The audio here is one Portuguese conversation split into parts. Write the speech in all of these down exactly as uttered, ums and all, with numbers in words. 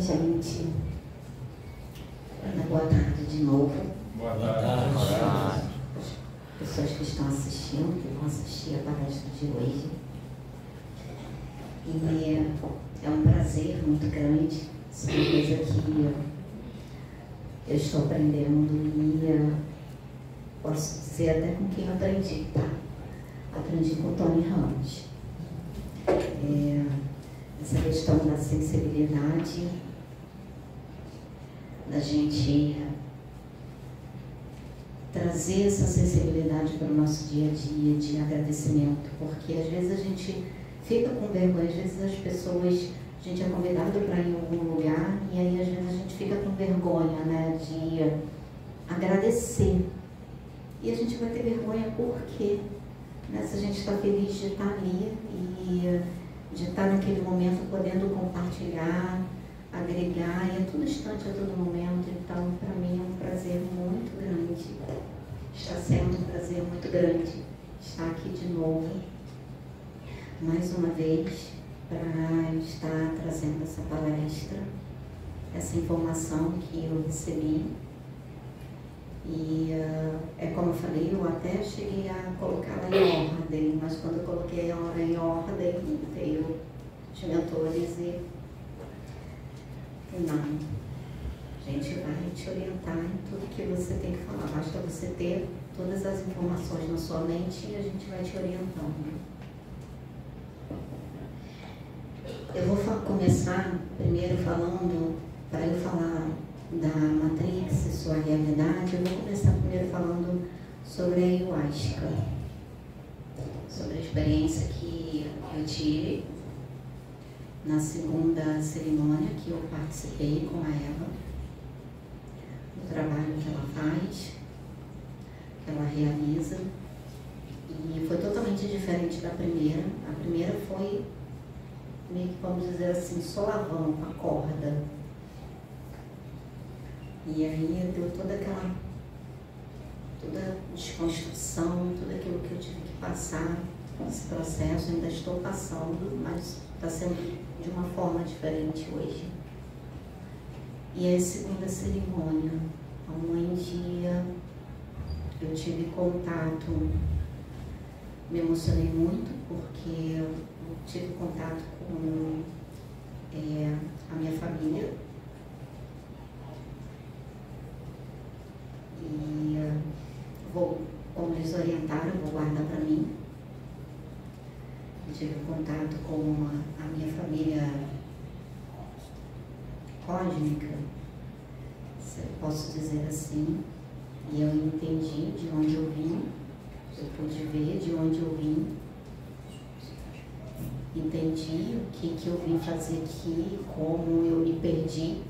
gente. Boa tarde de novo. Boa tarde. Boa tarde. Pessoas que estão assistindo, que vão assistir a palestra de hoje. E é um prazer muito grande. Isso é uma coisa que eu estou aprendendo e posso dizer até com quem eu aprendi, tá? Aprendi com o Tony Ramos. É, essa questão da sensibilidade, da gente trazer essa sensibilidade para o nosso dia a dia de agradecimento, porque às vezes a gente fica com vergonha, às vezes as pessoas, a gente é convidado para ir em algum lugar e aí às vezes a gente fica com vergonha, né, de agradecer. E a gente vai ter vergonha porque, né, se a gente está feliz de estar ali e de estar naquele momento podendo compartilhar, agregar, e a todo instante, a todo momento. Então, para mim é um prazer muito grande, está sendo um prazer muito grande estar aqui de novo, mais uma vez, para estar trazendo essa palestra, essa informação que eu recebi. E uh, é como eu falei, eu até cheguei a colocá-la em ordem, mas quando eu coloquei ela em ordem, veio os mentores e não, a gente vai te orientar em tudo que você tem que falar, basta você ter todas as informações na sua mente e a gente vai te orientando. Eu vou começar primeiro falando, para eu falar da Matrix e sua realidade, eu vou começar primeiro falando sobre a Ayahuasca, sobre a experiência que eu tive na segunda cerimônia que eu participei com a Eva, o trabalho que ela faz, que ela realiza, e foi totalmente diferente da primeira. A primeira foi meio que, vamos dizer assim, solavão, a corda. E aí deu toda aquela, toda a desconstrução, tudo aquilo que eu tive que passar, esse processo, ainda estou passando, mas está sendo de uma forma diferente hoje. E a segunda cerimônia, onde eu tive contato, me emocionei muito, porque eu tive contato com é, a minha família. E vou, como eles orientaram, vou guardar para mim. Eu tive contato com a, a minha família cósmica, se eu posso dizer assim, e eu entendi de onde eu vim, eu pude ver de onde eu vim, entendi o que, que eu vim fazer aqui, como eu me perdi.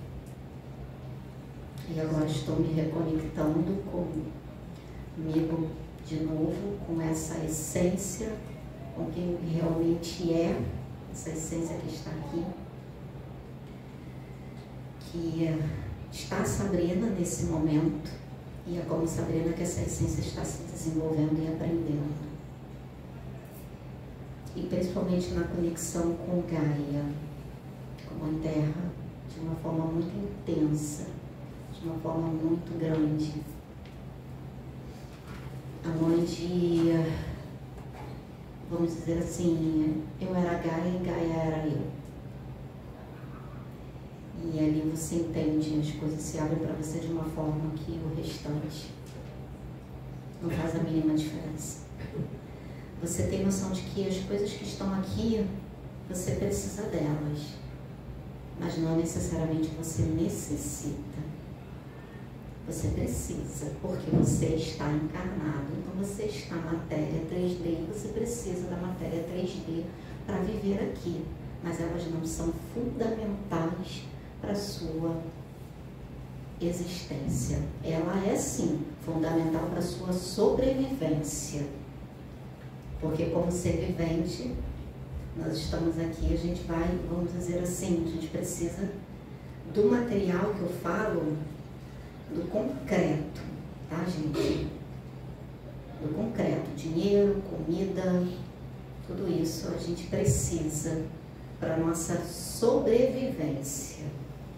E agora estou me reconectando comigo de novo, com essa essência, com quem realmente é, essa essência que está aqui, que está a Sabrina nesse momento, e é como Sabrina que essa essência está se desenvolvendo e aprendendo. E principalmente na conexão com Gaia, com a Terra, de uma forma muito intensa, de uma forma muito grande, onde, vamos dizer assim, eu era Gaia e Gaia era eu. E ali você entende, as coisas se abrem para você de uma forma que o restante não faz a mínima diferença. Você tem noção de que as coisas que estão aqui, você precisa delas, mas não necessariamente você necessita. Você precisa, porque você está encarnado, então você está na matéria três D e você precisa da matéria três D para viver aqui, mas elas não são fundamentais para a sua existência. Ela é sim fundamental para a sua sobrevivência, porque como ser vivente, nós estamos aqui, a gente vai, vamos dizer assim, a gente precisa do material que eu falo, do concreto, tá, gente? Do concreto, dinheiro, comida, tudo isso a gente precisa para a nossa sobrevivência.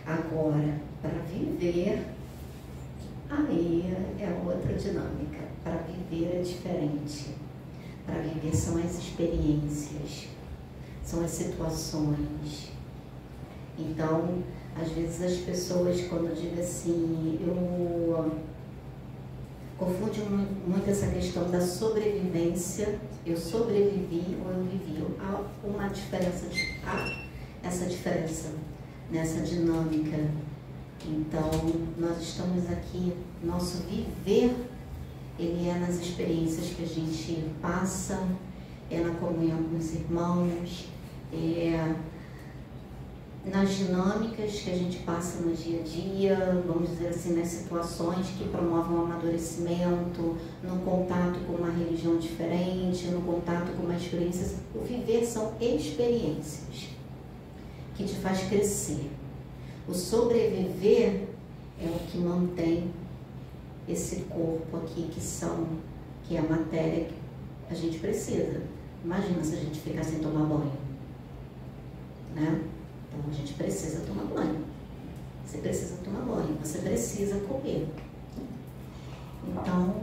Agora, para viver, aí é outra dinâmica. Para viver é diferente. Para viver são as experiências, são as situações. Então, às vezes as pessoas, quando dizem assim, eu confundo muito essa questão da sobrevivência, eu sobrevivi ou eu vivi. Há uma diferença, há essa diferença nessa dinâmica. Então, nós estamos aqui, nosso viver, ele é nas experiências que a gente passa, é na comunhão com os irmãos, é nas dinâmicas que a gente passa no dia a dia, vamos dizer assim, nas situações que promovem o amadurecimento, no contato com uma religião diferente, no contato com uma experiência. O viver são experiências que te faz crescer. O sobreviver é o que mantém esse corpo aqui, que são, que é a matéria que a gente precisa. Imagina se a gente ficar sem tomar banho, né? Então a gente precisa tomar banho. Você precisa tomar banho, você precisa comer. Então,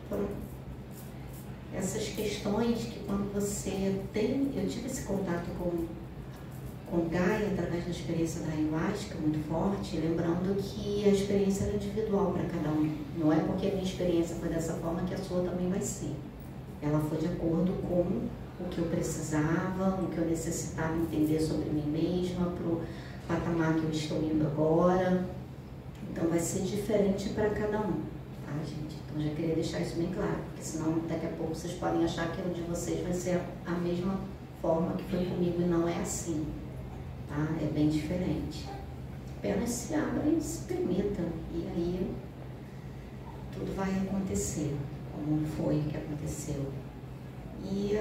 essas questões que quando você tem, eu tive esse contato com com Gaia através da experiência da ayahuasca muito forte, lembrando que a experiência era individual para cada um. Não é porque a minha experiência foi dessa forma que a sua também vai ser. Ela foi de acordo com o que eu precisava, o que eu necessitava entender sobre mim mesma, para o patamar que eu estou indo agora. Então vai ser diferente para cada um, tá, gente? Então já queria deixar isso bem claro, porque senão daqui a pouco vocês podem achar que o de vocês vai ser a mesma forma que foi comigo, e não é assim. Tá? É bem diferente. Apenas se abra e se permita. E aí tudo vai acontecer, como foi que aconteceu. E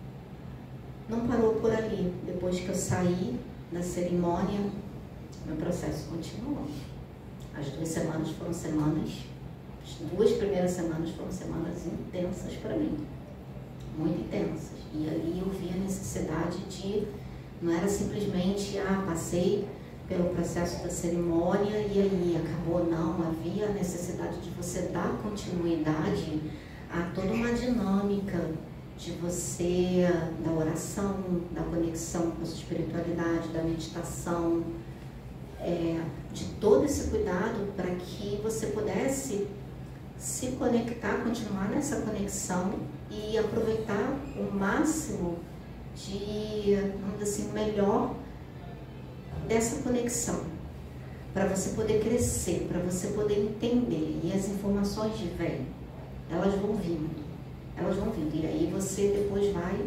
não parou por ali. Depois que eu saí da cerimônia, meu processo continuou. As duas semanas foram semanas, as duas primeiras semanas foram semanas intensas para mim. Muito intensas. E ali eu vi a necessidade de, não era simplesmente, ah, passei pelo processo da cerimônia e aí acabou, não. Havia a necessidade de você dar continuidade a toda uma dinâmica de você, da oração, da conexão com a sua espiritualidade, da meditação, é, de todo esse cuidado para que você pudesse se conectar, continuar nessa conexão e aproveitar o máximo de, vamos dizer assim, melhor dessa conexão, para você poder crescer, para você poder entender. E as informações vêm, elas vão vindo, elas vão vindo, e aí você depois vai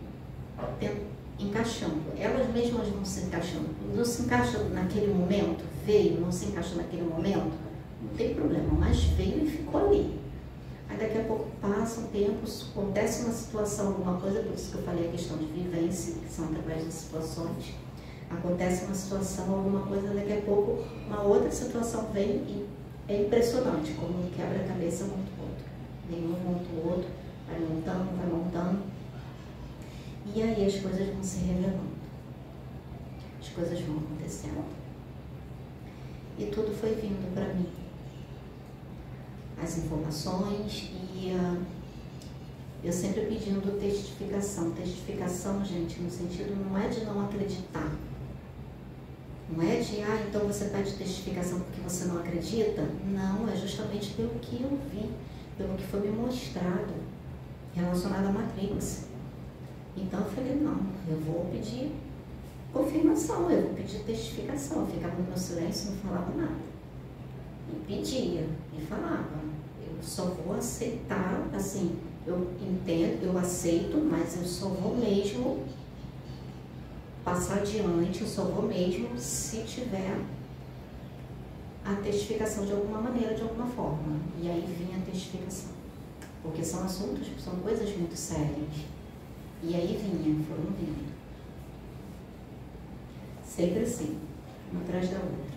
encaixando, elas mesmas vão se encaixando. Não se encaixa naquele momento, veio, não se encaixa naquele momento, não tem problema, mas veio e ficou ali. Aí daqui a pouco passa um tempo, acontece uma situação, alguma coisa, por isso que eu falei a questão de vivência, que são através das situações. Acontece uma situação, alguma coisa, daqui a pouco uma outra situação vem e é impressionante, como um quebra-cabeça monta o outro. Vem um, monta o outro, vai montando, vai montando. E aí as coisas vão se revelando. As coisas vão acontecendo. E tudo foi vindo para mim. As informações e uh, eu sempre pedindo testificação. Testificação, gente, no sentido não é de não acreditar. Não é de, ah, então você pede testificação porque você não acredita. Não, é justamente pelo que eu vi, pelo que foi me mostrado relacionado à Matrix. Então eu falei, não, eu vou pedir confirmação, eu vou pedir testificação. Eu ficava no meu silêncio, não falava nada. E pedia, e falava. Eu só vou aceitar, assim, eu entendo, eu aceito, mas eu só vou mesmo passar adiante, eu só vou mesmo se tiver a testificação de alguma maneira, de alguma forma. E aí vinha a testificação. Porque são assuntos, são coisas muito sérias. E aí vinha, foram vindo. Sempre assim, uma atrás da outra.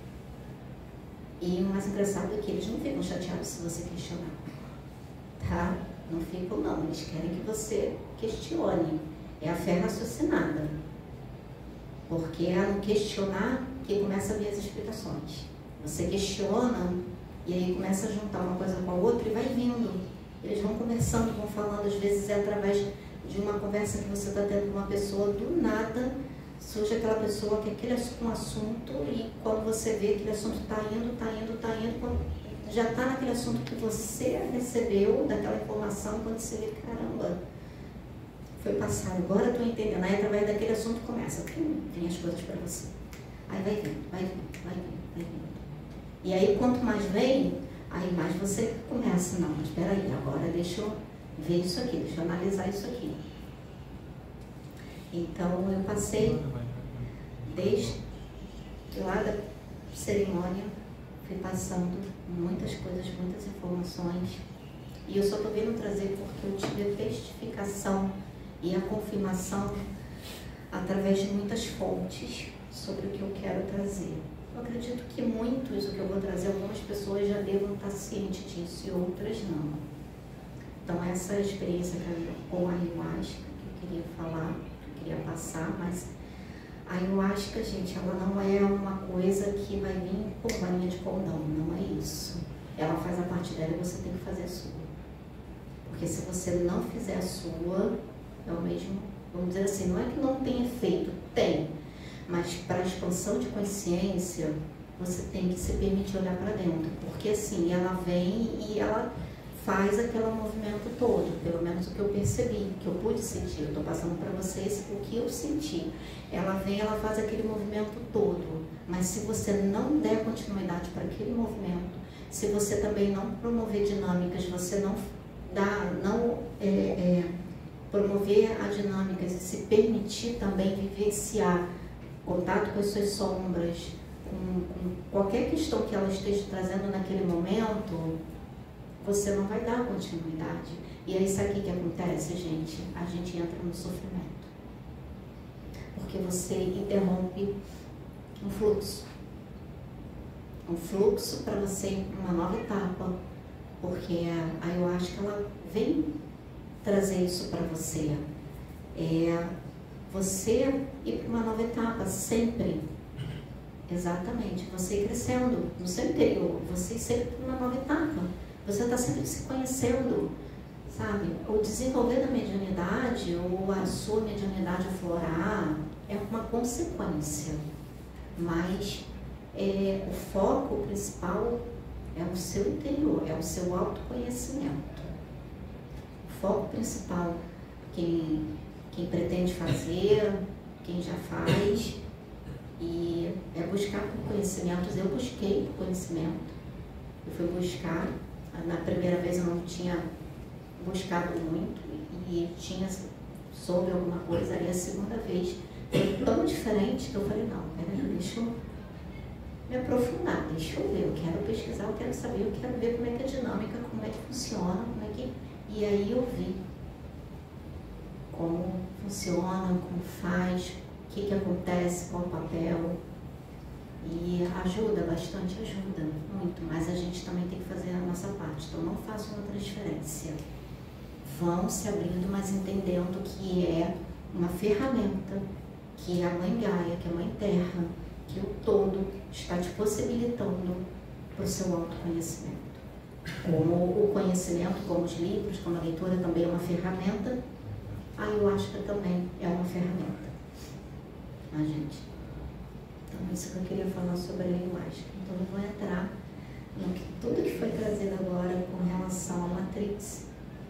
E o mais engraçado é que eles não ficam chateados se você questionar. Tá? Não ficam, não. Eles querem que você questione. É a fé raciocinada. Porque é no questionar que começa a vir as explicações. Você questiona e aí começa a juntar uma coisa com a outra e vai vindo. Eles vão conversando, vão falando, às vezes é através de uma conversa que você está tendo com uma pessoa, do nada surge aquela pessoa que aquele um assunto, e quando você vê aquele assunto está indo, está indo, está indo, quando já está naquele assunto que você recebeu, daquela informação, quando você vê, caramba, foi passado, agora estou entendendo. Aí através daquele assunto começa, vem as coisas para você. Aí vai vindo, vai vindo, vai vindo, vai vindo. E aí quanto mais vem, aí mais você começa, não, mas espera aí, agora deixa eu ver isso aqui, deixa eu analisar isso aqui. Então eu passei desde lá da cerimônia, fui passando muitas coisas, muitas informações, e eu só estou vindo trazer porque eu tive a testificação e a confirmação através de muitas fontes sobre o que eu quero trazer. Eu acredito que muitos, o que eu vou trazer, algumas pessoas já devam estar cientes disso e outras não. Então essa experiência com a ayahuasca que eu queria falar, que eu queria passar, mas a ayahuasca, gente, ela não é uma coisa que vai vir por varinha de condão, não é isso. Ela faz a parte dela e você tem que fazer a sua. Porque se você não fizer a sua, é o mesmo, vamos dizer assim, não é que não tem efeito, tem, mas para a expansão de consciência, você tem que se permitir olhar para dentro, porque assim, ela vem e ela faz aquele movimento todo, pelo menos o que eu percebi, que eu pude sentir, eu estou passando para vocês o que eu senti. Ela vem, ela faz aquele movimento todo, mas se você não der continuidade para aquele movimento, se você também não promover dinâmicas, você não dá, não é, é, promover as dinâmicas e se permitir também vivenciar contato com as suas sombras, com, com qualquer questão que ela esteja trazendo naquele momento, você não vai dar continuidade. E aí sabe o que acontece, gente? A gente entra no sofrimento. Porque você interrompe um fluxo. Um fluxo para você ir para uma nova etapa. Porque a ayahuasca, ela vem trazer isso para você. É você ir para uma nova etapa, sempre. Exatamente. Você ir crescendo no seu interior. Você ir sempre para uma nova etapa. Você está sempre se conhecendo, sabe? O desenvolver da mediunidade, ou a sua mediunidade aflorar, é uma consequência. Mas é, o foco principal é o seu interior, é o seu autoconhecimento. O foco principal, quem, quem pretende fazer, quem já faz, e é buscar por conhecimentos. Eu busquei por conhecimento, eu fui buscar. Na primeira vez eu não tinha buscado muito e tinha soube alguma coisa, aí a segunda vez foi tão diferente que eu falei, não, peraí, deixa eu me aprofundar, deixa eu ver, eu quero pesquisar, eu quero saber, eu quero ver como é que é a dinâmica, como é que funciona, como é que... E aí eu vi como funciona, como faz, o que que acontece, qual o papel. E ajuda, bastante ajuda, muito, mas a gente também tem que fazer a nossa parte. Então não façam uma transferência. Vão se abrindo, mas entendendo que é uma ferramenta, que é a Mãe Gaia, que é a Mãe Terra, que o todo está te possibilitando para o seu autoconhecimento. Como o conhecimento, como os livros, como a leitura também é uma ferramenta, a ayahuasca também é uma ferramenta. A gente. Então, isso que eu queria falar sobre a ayahuasca. Então, eu vou entrar em tudo que foi trazido agora com relação à Matrix.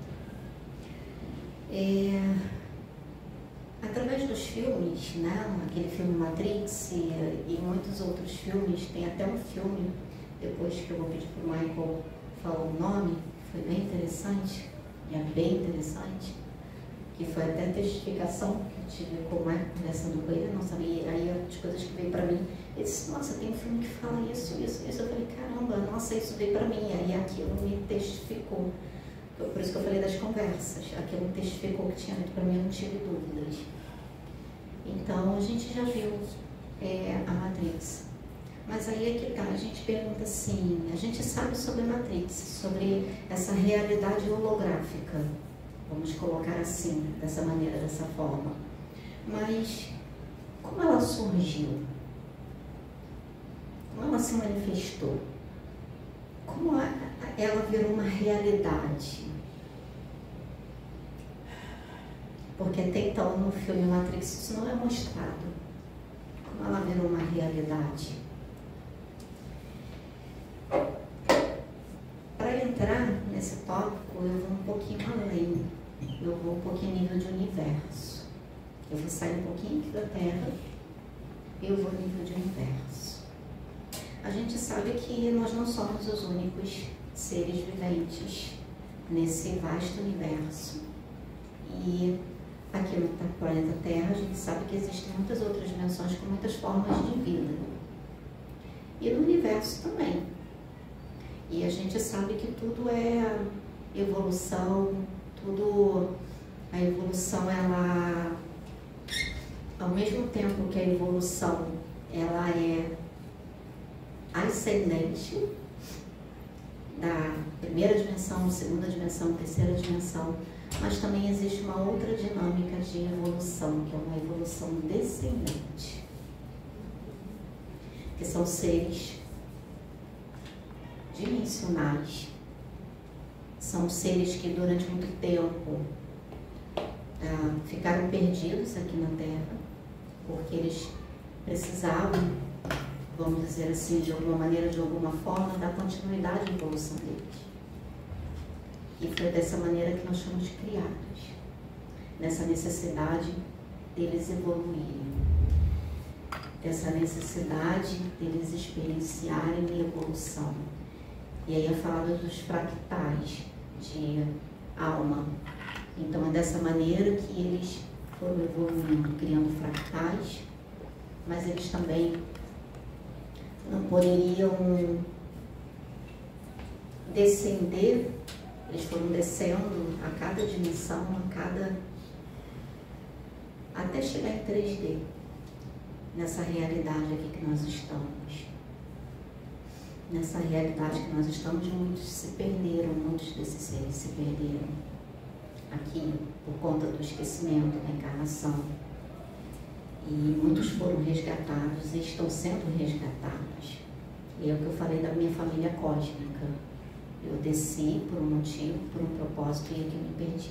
É, através dos filmes, né, aquele filme Matrix e, e muitos outros filmes, tem até um filme, depois que eu vou pedir para o Michael falar o nome, foi bem interessante, e é bem interessante, que foi até a testificação que eu tive com o Michael conversando com ele, eu não sabia, aí as coisas que veio para mim, ele disse, nossa, tem um filme que fala isso, isso, isso, eu falei, caramba, nossa, isso veio para mim, aí aquilo me testificou. Por isso que eu falei das conversas, aquilo me testificou que tinha dito para mim, eu não tive dúvidas. Então, a gente já viu é, a Matrix. Mas aí é que tá, a gente pergunta assim, a gente sabe sobre a Matrix, sobre essa realidade holográfica, vamos colocar assim, dessa maneira, dessa forma. Mas como ela surgiu? Como ela se manifestou? Como ela virou uma realidade? Porque até então no filme Matrix isso não é mostrado. Como ela virou uma realidade? Para entrar nesse tópico, eu vou um pouquinho além. Eu vou um pouquinho nível de universo. Eu vou sair um pouquinho aqui da Terra e eu vou nível de universo. A gente sabe que nós não somos os únicos seres viventes nesse vasto universo. E aqui no planeta Terra a gente sabe que existem muitas outras dimensões com muitas formas de vida. E no universo também. E a gente sabe que tudo é evolução, tudo, a evolução ela, ao mesmo tempo que a evolução ela é ascendente da primeira dimensão, segunda dimensão, terceira dimensão, mas também existe uma outra dinâmica de evolução, que é uma evolução descendente, que são seres dimensionais, são seres que durante muito tempo ah, ficaram perdidos aqui na Terra, porque eles precisavam, vamos dizer assim, de alguma maneira, de alguma forma, dar continuidade à evolução deles. E foi dessa maneira que nós fomos criados, nessa necessidade deles evoluírem, dessa necessidade deles experienciarem a evolução. E aí é falado dos fractais de alma. Então é dessa maneira que eles foram evoluindo, criando fractais, mas eles também não poderiam descender, eles foram descendo a cada dimensão, a cada... até chegar em três D, nessa realidade aqui que nós estamos. Nessa realidade que nós estamos, muitos se perderam, muitos desses seres se perderam aqui por conta do esquecimento, da encarnação. E muitos foram resgatados e estão sendo resgatados. E é o que eu falei da minha família cósmica. Eu desci por um motivo, por um propósito, e aqui eu me perdi.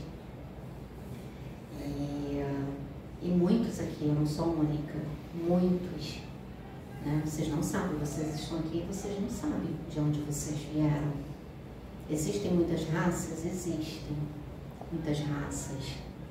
E, e muitos aqui, eu não sou única, muitos, né? Vocês não sabem, vocês estão aqui e vocês não sabem de onde vocês vieram. Existem muitas raças? Existem muitas raças.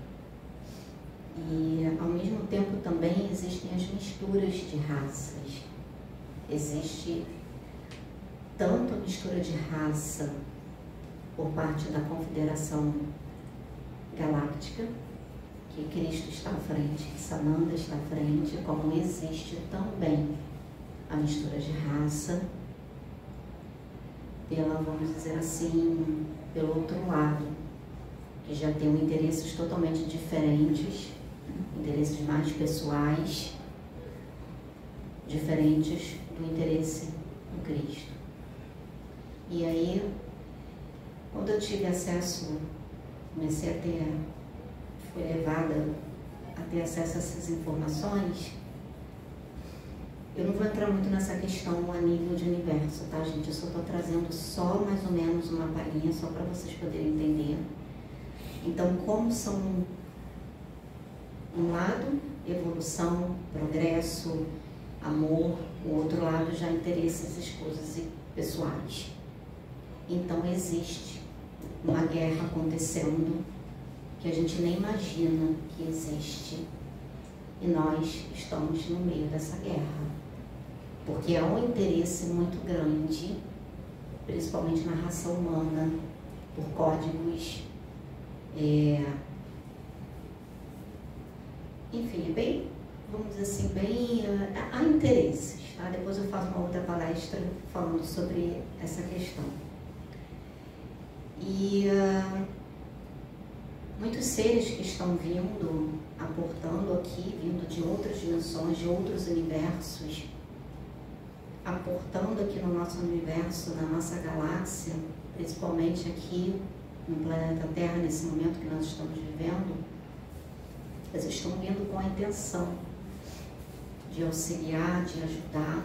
E ao mesmo tempo também existem as misturas de raças. Existe tanto a mistura de raça por parte da Confederação Galáctica, que Cristo está à frente, que Sananda está à frente, como existe também a mistura de raça pela, vamos dizer assim, pelo outro lado, que já tem interesses totalmente diferentes, interesses mais pessoais, diferentes do interesse do Cristo. E aí, quando eu tive acesso, comecei a ter, fui levada a ter acesso a essas informações, eu não vou entrar muito nessa questão a nível de universo, tá, gente? Eu só estou trazendo só mais ou menos uma palhinha, só para vocês poderem entender. Então, como são, um lado, evolução, progresso, amor, o outro lado já interesses, escusas pessoais. Então, existe uma guerra acontecendo que a gente nem imagina que existe. E nós estamos no meio dessa guerra. Porque há um interesse muito grande, principalmente na raça humana, por códigos, é, enfim, bem, vamos dizer assim, bem, há interesses, tá? Depois eu faço uma outra palestra falando sobre essa questão. E uh, muitos seres que estão vindo, aportando aqui, vindo de outras dimensões, de outros universos, aportando aqui no nosso universo, na nossa galáxia, principalmente aqui no planeta Terra, nesse momento que nós estamos vivendo, eles estão vindo com a intenção de auxiliar, de ajudar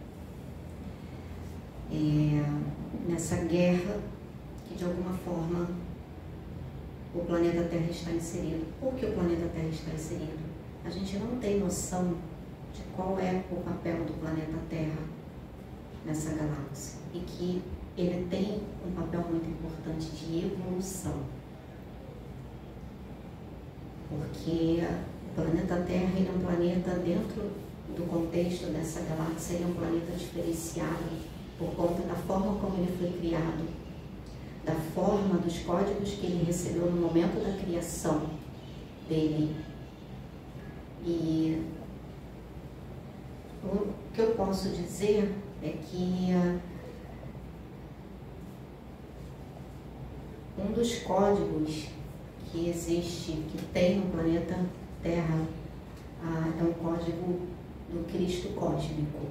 é, nessa guerra que de alguma forma o planeta Terra está inserido. Por que o planeta Terra está inserido? A gente não tem noção de qual é o papel do planeta Terra nessa galáxia e que ele tem um papel muito importante de evolução. Porque o planeta Terra ele é um planeta, dentro do contexto dessa galáxia, ele é um planeta diferenciado por conta da forma como ele foi criado, da forma, dos códigos que ele recebeu no momento da criação dele. E o que eu posso dizer é que um dos códigos que existe, que tem no planeta Terra, ah, é um código do Cristo cósmico.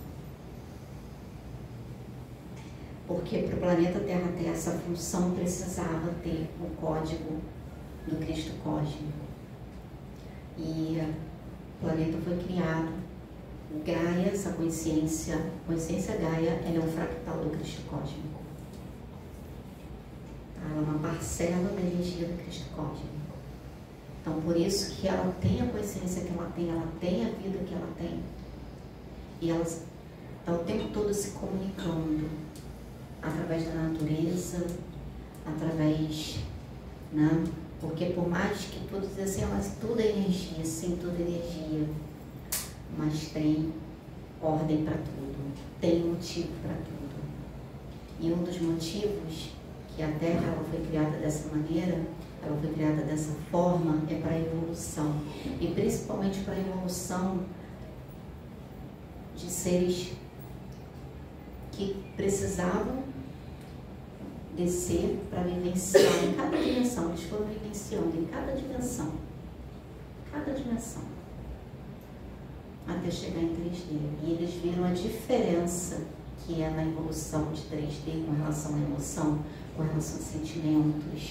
Porque para o planeta Terra ter essa função, precisava ter o código do Cristo cósmico. E o planeta foi criado, o Gaia, essa consciência, a consciência Gaia, ela é um fractal do Cristo cósmico. Ela é uma parcela da energia do Cristo cósmico. Então, por isso que ela tem a consciência que ela tem, ela tem a vida que ela tem. E ela está o tempo todo se comunicando através da natureza, através, né? Porque por mais que tudo diz assim, mas tudo é energia, sim, tudo é energia, mas tem ordem para tudo, tem motivo para tudo. E um dos motivos que a Terra ela foi criada dessa maneira, ela foi criada dessa forma, é para a evolução. E principalmente para a evolução de seres que precisavam descer para vivenciar em cada dimensão. Eles foram vivenciando em cada dimensão, cada dimensão, até chegar em três D. E eles viram a diferença que é na evolução de três D com relação à emoção, com relação a sentimentos.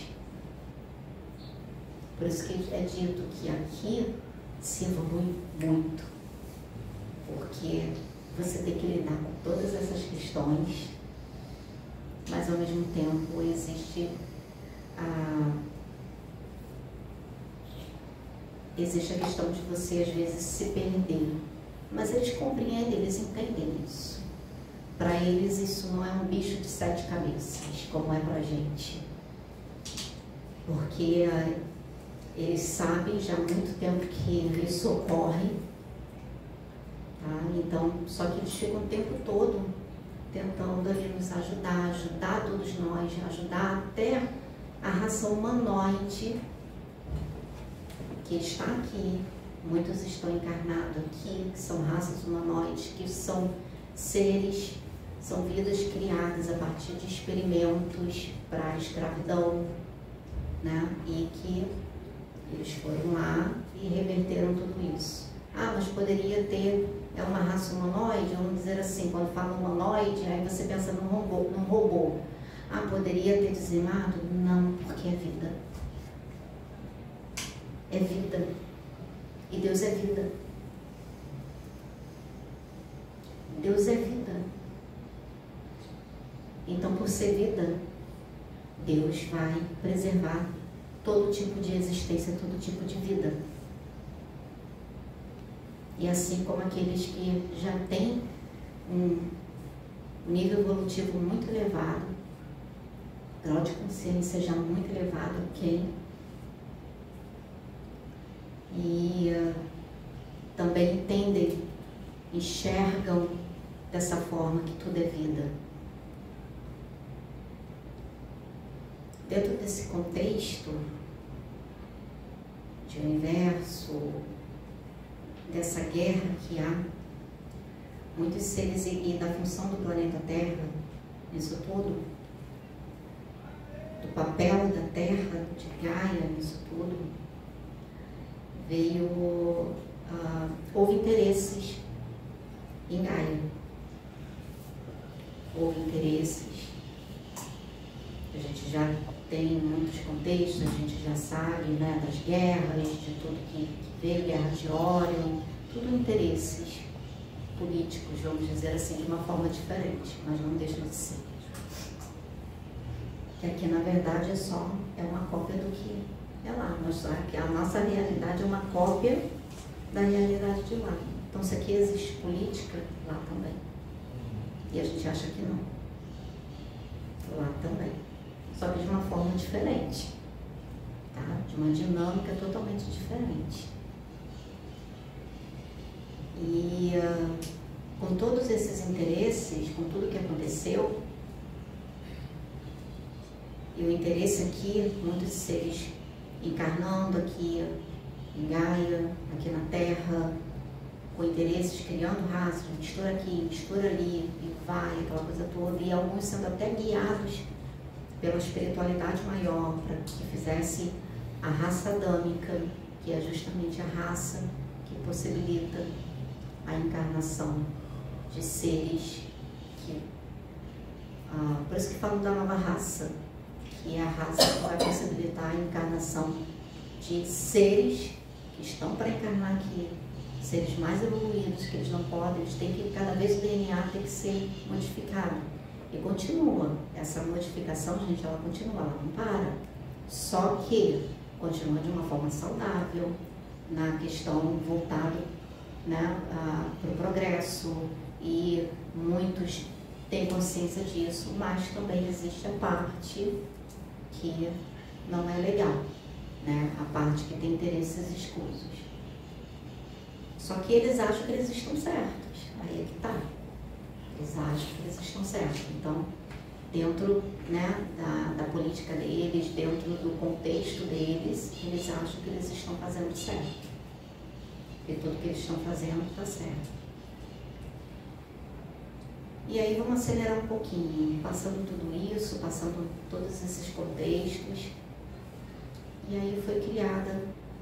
Por isso que é dito que aqui se evolui muito, porque você tem que lidar com todas essas questões, mas ao mesmo tempo existe a, existe a questão de você às vezes se perder, mas eles compreendem, eles entendem isso. Para eles isso não é um bicho de sete cabeças, como é para a gente, porque uh, eles sabem já há muito tempo que isso ocorre, tá? Então, só que eles ficam o tempo todo tentando ali nos ajudar, ajudar todos nós, ajudar até a raça humanoide que está aqui. Muitos estão encarnados aqui, que são raças humanoides, que são seres, são vidas criadas a partir de experimentos para a escravidão, né? E que eles foram lá e reverteram tudo isso. Ah, mas poderia ter, é uma raça humanoide, vamos dizer assim, quando fala humanoide, aí você pensa num robô, num robô. Ah, poderia ter dizimado? Não, porque é vida. É vida. E Deus é vida. Deus é vida. Então, por ser vida, Deus vai preservar todo tipo de existência, todo tipo de vida. E assim como aqueles que já têm um nível evolutivo muito elevado, grau de consciência já muito elevado, ok? E uh, também entendem, enxergam dessa forma que tudo é vida. Dentro desse contexto de universo, dessa guerra que há, muitos seres, e da função do planeta Terra, nisso tudo, do papel da Terra, de Gaia, nisso tudo, veio, uh, houve interesses em Gaia, houve interesses, a gente já tem muitos contextos, a gente já sabe, né, das guerras, de tudo que, que veio, guerra de Órion, tudo interesses políticos, vamos dizer assim, de uma forma diferente, mas não deixa de ser. Que aqui, na verdade, é só é uma cópia do que é lá, mostrar que a nossa realidade é uma cópia da realidade de lá. Então, se aqui existe política, lá também. E a gente acha que não. Lá também. Só que de uma forma diferente. Tá? De uma dinâmica totalmente diferente. E uh, com todos esses interesses, com tudo que aconteceu, e o interesse aqui, muitos seres encarnando aqui em Gaia, aqui na Terra, com interesses, criando raças, mistura aqui, mistura ali, e vai, aquela coisa toda, e alguns sendo até guiados pela espiritualidade maior, para que fizesse a raça adâmica, que é justamente a raça que possibilita a encarnação de seres que... Ah, por isso que falo da nova raça, que é a raça que vai possibilitar a encarnação de seres que estão para encarnar aqui, seres mais evoluídos, que eles não podem, eles têm que, cada vez o D N A tem que ser modificado. E continua, essa modificação, gente, ela continua, ela não para. Só que continua de uma forma saudável, na questão voltada, né, para o progresso, e muitos têm consciência disso, mas também existe a parte que não é legal, né, a parte que tem interesses escusos. Só que eles acham que eles estão certos, aí é que tá. Eles acham que eles estão certos. Então, dentro, né, da, da política deles, dentro do contexto deles, eles acham que eles estão fazendo certo. E tudo que eles estão fazendo está certo. E aí vamos acelerar um pouquinho, passando tudo isso, passando todos esses contextos. E aí foi criada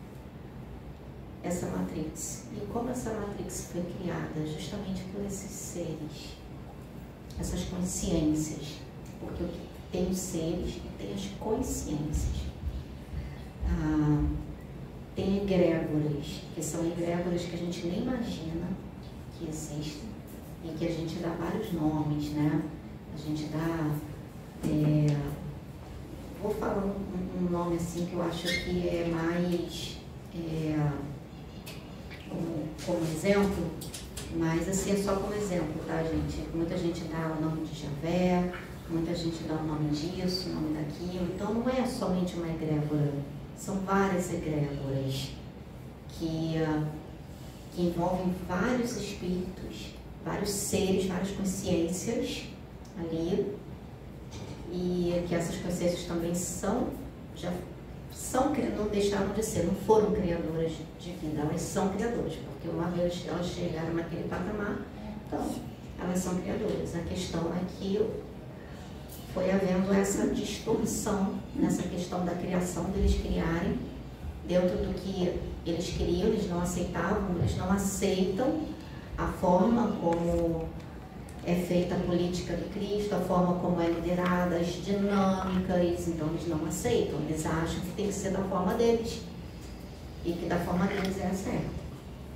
essa Matrix. E como essa Matrix foi criada? Justamente por esses seres, essas consciências. Porque tem os seres e tem as consciências. Ah, tem egrégoras, que são egrégoras que a gente nem imagina que existem e que a gente dá vários nomes, né? A gente dá... É, vou falar um, um nome assim que eu acho que é mais... É, como, como exemplo, mas assim é só como exemplo, tá, gente? Muita gente dá o nome de Javé, muita gente dá o nome disso, o nome daquilo. Então não é somente uma egrégora, são várias egrégoras que, uh, que envolvem vários espíritos, vários seres, várias consciências ali, e que essas consciências também são, já são, não deixaram de ser, não foram criadoras de vida, elas são criadoras, porque uma vez elas chegaram naquele patamar, então elas são criadoras. A questão é que foi havendo essa distorção nessa questão da criação, deles criarem dentro do que eles queriam, eles não aceitavam, eles não aceitam a forma como é feita a política do Cristo, a forma como é liderada, as dinâmicas, então eles não aceitam, eles acham que tem que ser da forma deles e que da forma deles é a certa.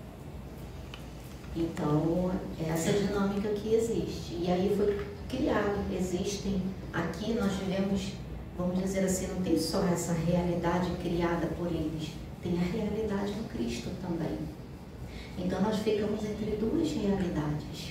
Então, é essa dinâmica que existe. E aí foi criado, existem, aqui nós vivemos, vamos dizer assim, não tem só essa realidade criada por eles, tem a realidade do Cristo também. Então nós ficamos entre duas realidades.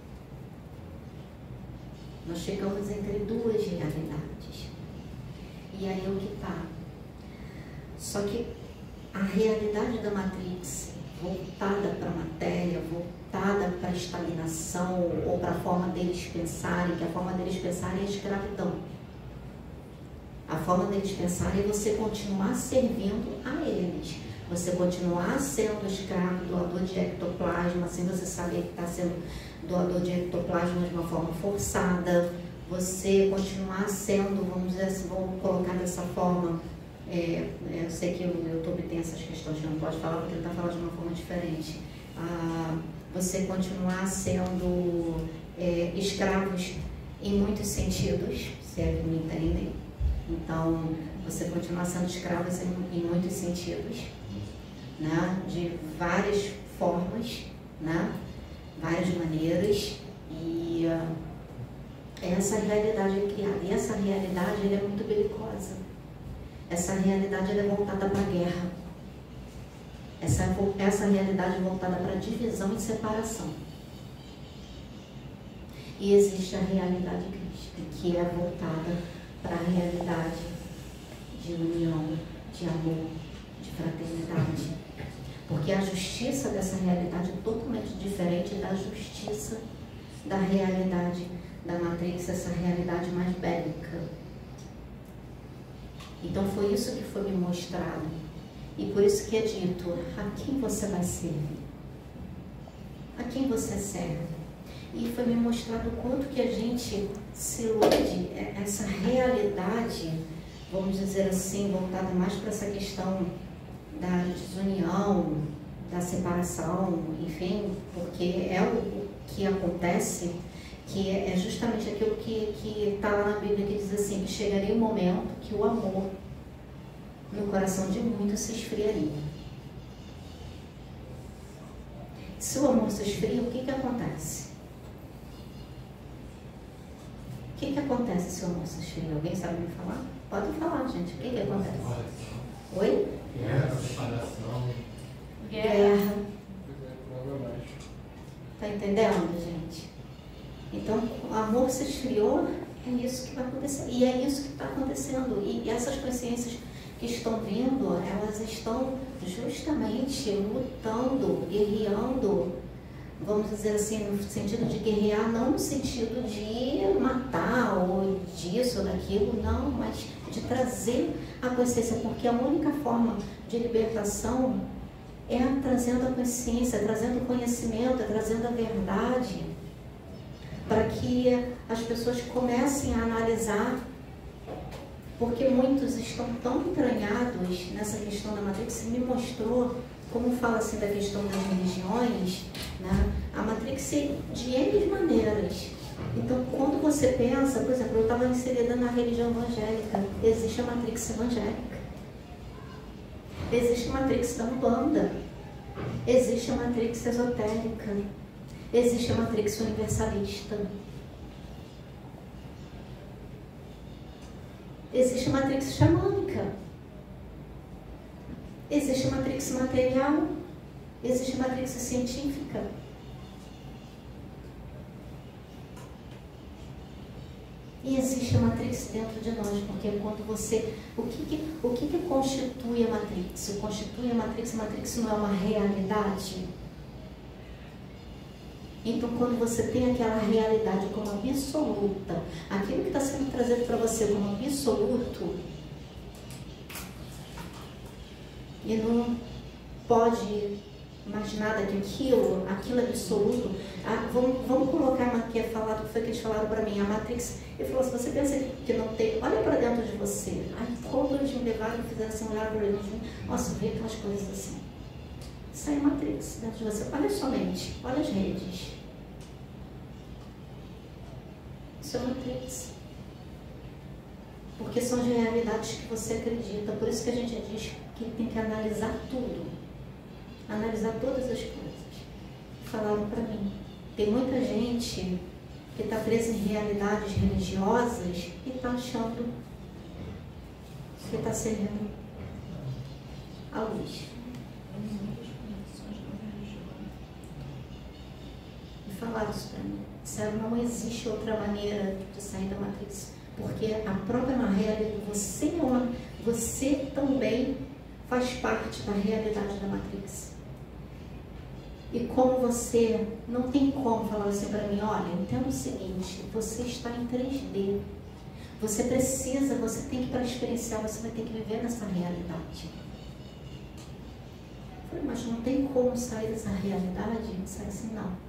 Nós ficamos entre duas realidades. E aí é o que está. Só que a realidade da Matrix, voltada para a matéria, voltada para a estagnação ou para a forma deles pensarem, que a forma deles pensarem é a escravidão. A forma deles pensarem é você continuar servindo a eles. Você continuar sendo escravo, doador de ectoplasma, sem você saber que está sendo doador de ectoplasma de uma forma forçada. Você continuar sendo, vamos dizer assim, vamos colocar dessa forma, é, eu sei que o YouTube tem essas questões que não pode falar, vou tentar falar de uma forma diferente. Ah, você continuar sendo é, escravos em muitos sentidos, se é que me entendem. Então, você continuar sendo escravos em, em muitos sentidos, né? De várias formas, né? Várias maneiras, e uh, essa realidade é criada. E essa realidade ela é muito belicosa. Essa realidade ela é voltada para a guerra. Essa, essa realidade é voltada para divisão e separação. E existe a realidade crística, que é voltada para a realidade de união, de amor, de fraternidade. Porque a justiça dessa realidade é totalmente diferente da justiça da realidade da Matrix, essa realidade mais bélica. Então foi isso que foi me mostrado. E por isso que é dito, a quem você vai servir? A quem você serve? E foi me mostrado o quanto que a gente se ilude, essa realidade, vamos dizer assim, voltada mais para essa questão da desunião, da separação, enfim, porque é o que acontece, que é justamente aquilo que está lá na Bíblia, que diz assim, que chegaria um momento que o amor no coração de muitos se esfriaria. Se o amor se esfria, o que que acontece? O que que acontece se o amor se esfria? Alguém sabe me falar? Pode falar, gente. O que que acontece? Oi? Guerra, separação. Guerra. Tá entendendo, gente? Então, o amor se esfriou, é isso que vai acontecer. E é isso que está acontecendo. E essas consciências que estão vindo, elas estão justamente lutando, guerreando, vamos dizer assim, no sentido de guerrear, não no sentido de matar ou disso ou daquilo, não, mas de trazer a consciência, porque a única forma de libertação é trazendo a consciência, trazendo o conhecimento, trazendo a verdade, para que as pessoas comecem a analisar. Porque muitos estão tão entranhados nessa questão da Matrix, me mostrou, como fala assim da questão das religiões, né? A Matrix de N maneiras. Então, quando você pensa, por exemplo, eu estava inserida na religião evangélica, existe a Matrix evangélica, existe a Matrix da Umbanda, existe a Matrix esotérica, existe a Matrix universalista. Existe a matrix xamânica, existe a matrix material, existe a matrix científica. E existe a matrix dentro de nós, porque quando você... O que, que, o que, que constitui a matrix? O constitui a matrix, a matrix não é uma realidade? Então, quando você tem aquela realidade como absoluta, aquilo que está sendo trazido para você como absoluto, e não pode mais nada que aquilo, aquilo é absoluto. Ah, vamos, vamos colocar aqui, é falado, foi que eles falaram para mim, a Matrix, ele falou, se você pensa que não tem, olha para dentro de você. Aí, quando eles me levaram e fizeram assim, olharam para eles, nossa, vi aquelas coisas assim. Isso aí é Matrix dentro de você. Olha sua mente, olha as redes. Isso é Matrix. Porque são as realidades que você acredita. Por isso que a gente diz que tem que analisar tudo. Analisar todas as coisas. Falaram para mim. Tem muita gente que está presa em realidades religiosas e está achando que está servindo a luz. Falaram isso para mim. Disseram, não existe outra maneira de sair da matriz, porque a própria realidade, você, é uma, você também faz parte da realidade da matriz. E como você, não tem como falar assim para mim, olha, entenda o seguinte, você está em três D, você precisa, você tem que para experienciar, você vai ter que viver nessa realidade. Eu falei, mas não tem como sair dessa realidade? Sair assim, não.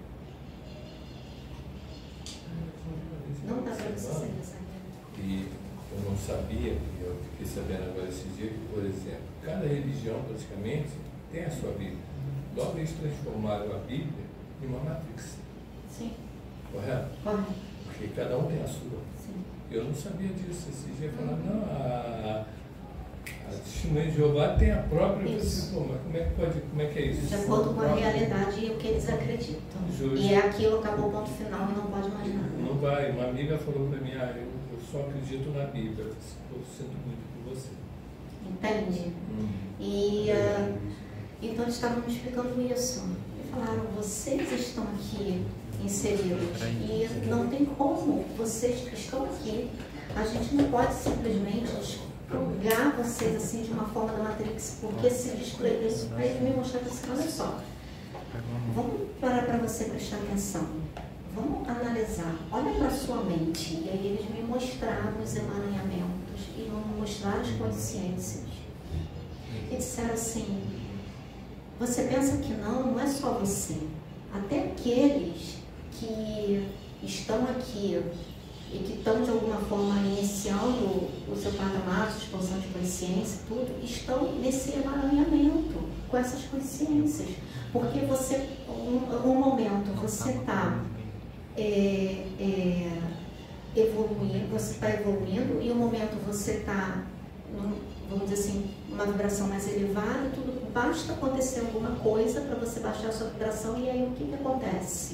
Não dá para você sair dessa realidade. E eu não sabia, e eu fiquei sabendo agora esses dias, que, por exemplo, cada religião praticamente tem a sua Bíblia. Logo eles transformaram a Bíblia em uma matrix. Sim. Correto? Correto. Porque cada um tem a sua. Sim. Eu não sabia disso. Esses dias falaram, não, a, A testemunha de Jeová tem a própria Isso. pessoa, mas como é que pode, como é que é isso? De acordo com a realidade e o que eles acreditam. Justo. E é aquilo, acabou o ponto final e não pode mais nada. Não vai. Uma amiga falou para mim, ah, eu, eu só acredito na Bíblia. Eu sinto muito por você. Entende? Hum. E uh, então eles estavam me explicando isso. E falaram, vocês estão aqui inseridos e não tem como, vocês que estão aqui, a gente não pode simplesmente expurgar vocês assim de uma forma da Matrix, porque se descobrir isso, para eles me mostrar assim, olha só, vamos parar para você prestar atenção, vamos analisar, olha para a sua mente. E aí eles me mostraram os emaranhamentos e me mostraram as consciências e disseram assim, você pensa que não, não é só você, até aqueles que estão aqui e que estão de alguma forma iniciando o seu patamar, sua expansão de consciência, tudo, estão nesse emaranhamento com essas consciências. Porque você, um, um momento, você está é, é, evoluindo, você está evoluindo, e um momento você está, vamos dizer assim, uma vibração mais elevada, tudo, basta acontecer alguma coisa para você baixar a sua vibração, e aí o que, que acontece?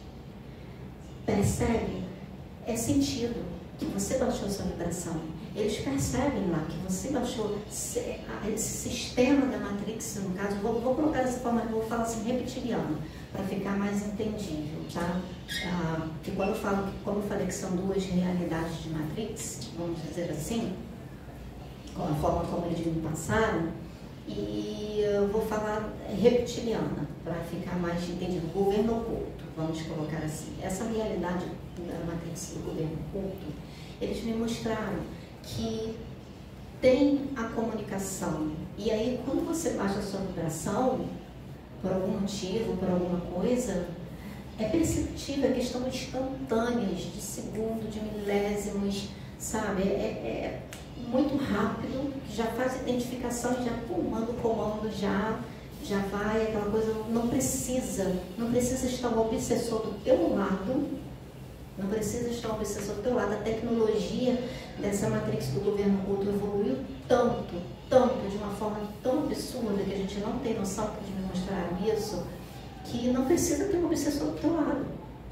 Percebe? É sentido que você baixou sua vibração. Eles percebem lá que você baixou esse sistema da Matrix, no caso, vou, vou colocar dessa forma, vou falar assim, reptiliano, para ficar mais entendível, tá? Ah, que quando eu falo, como eu falei que são duas realidades de Matrix, vamos dizer assim, com a forma como eles me passaram, e eu vou falar reptiliana, para ficar mais entendido, governo oculto, vamos colocar assim. Essa realidade da Matrix do governo oculto, eles me mostraram que tem a comunicação, e aí quando você baixa a sua vibração, por algum motivo, por alguma coisa, é perceptível, é questão instantâneas, de segundo, de milésimos, sabe, é, é muito rápido, já faz identificação e já pum, manda o comando, já, já vai, aquela coisa, não precisa, não precisa estar um obsessor do teu lado, não precisa estar um obsessor do teu lado. A tecnologia dessa Matrix do governo oculto evoluiu tanto, tanto, de uma forma tão absurda, que a gente não tem noção, porque eles me mostraram isso, que não precisa ter um obsessor do teu lado.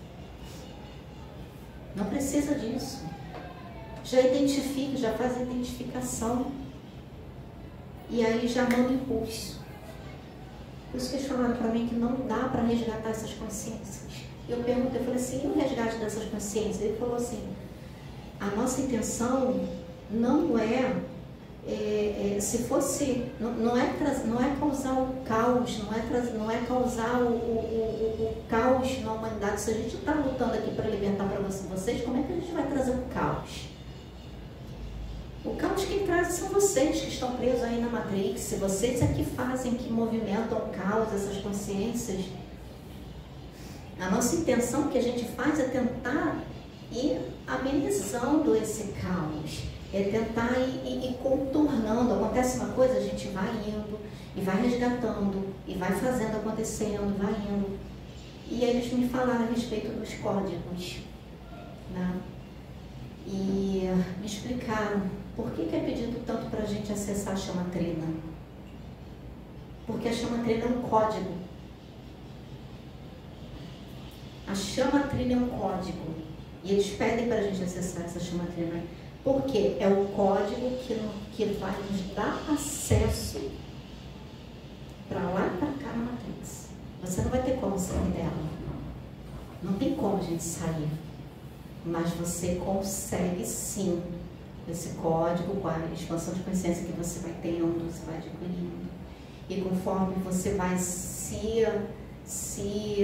Não precisa disso. Já identifica, já faz a identificação. E aí já manda o impulso. Por isso que eles falaram para mim que não dá para resgatar essas consciências. Eu perguntei, eu falei assim, e o resgate dessas consciências? Ele falou assim, a nossa intenção não é, é, é se fosse, não, não, é, não é causar o caos, não é, não é causar o, o, o, o caos na humanidade. Se a gente está lutando aqui para libertar para vocês, como é que a gente vai trazer o caos? O caos quem traz são vocês que estão presos aí na Matrix. Se vocês é que fazem, que movimentam o caos, essas consciências. A nossa intenção, que a gente faz, é tentar ir amenizando esse caos. É tentar ir, ir, ir contornando. Acontece uma coisa, a gente vai indo, e vai resgatando, e vai fazendo acontecendo, vai indo. E eles me falaram a respeito dos códigos, né? E me explicaram por que, que é pedido tanto para a gente acessar a chama trina. Porque a chama trina é um código. A chama trina é um código. E eles pedem para a gente acessar essa chama trina. Porque é o código que, que vai nos dar acesso para lá e para cá na Matrix. Você não vai ter como sair dela. Não tem como a gente sair. Mas você consegue sim, com esse código, com a expansão de consciência que você vai tendo, você vai adquirindo. E conforme você vai se, se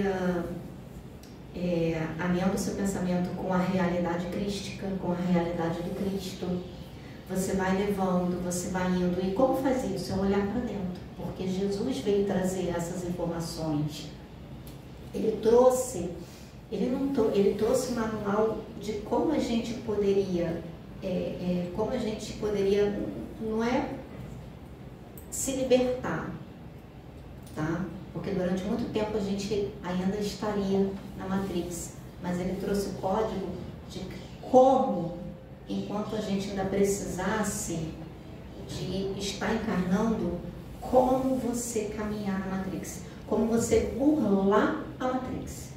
é, alinhando o seu pensamento com a realidade crística, com a realidade do Cristo, você vai levando, você vai indo. E como faz isso? É olhar para dentro. Porque Jesus veio trazer essas informações. Ele trouxe... Ele, não trou ele trouxe um manual de como a gente poderia, é, é, como a gente poderia, não é se libertar, tá? Porque durante muito tempo a gente ainda estaria na Matrix, mas ele trouxe o código de como, enquanto a gente ainda precisasse de estar encarnando como você caminhar na Matrix, como você burlar a Matrix.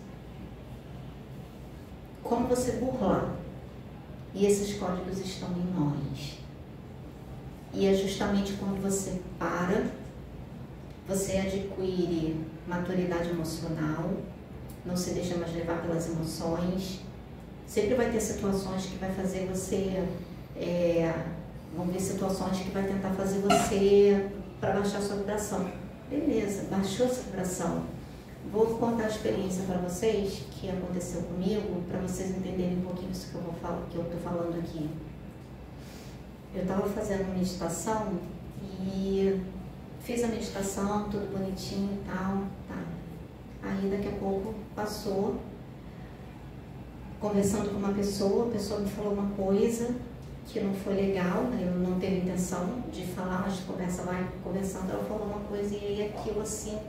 Como você burlar. E esses códigos estão em nós. E é justamente quando você para, você adquire maturidade emocional, não se deixa mais levar pelas emoções. Sempre vai ter situações que vai fazer você, é, vão ver situações que vai tentar fazer você para baixar sua vibração. Beleza, baixou essa vibração. Vou contar a experiência para vocês que aconteceu comigo, para vocês entenderem um pouquinho isso que eu vou falar, que eu estou falando aqui. Eu estava fazendo meditação e fiz a meditação, tudo bonitinho e tal, tá. Aí daqui a pouco passou, conversando com uma pessoa, a pessoa me falou uma coisa que não foi legal, eu não teve intenção de falar, mas conversa vai, conversando, ela falou uma coisa e aí aquilo assim,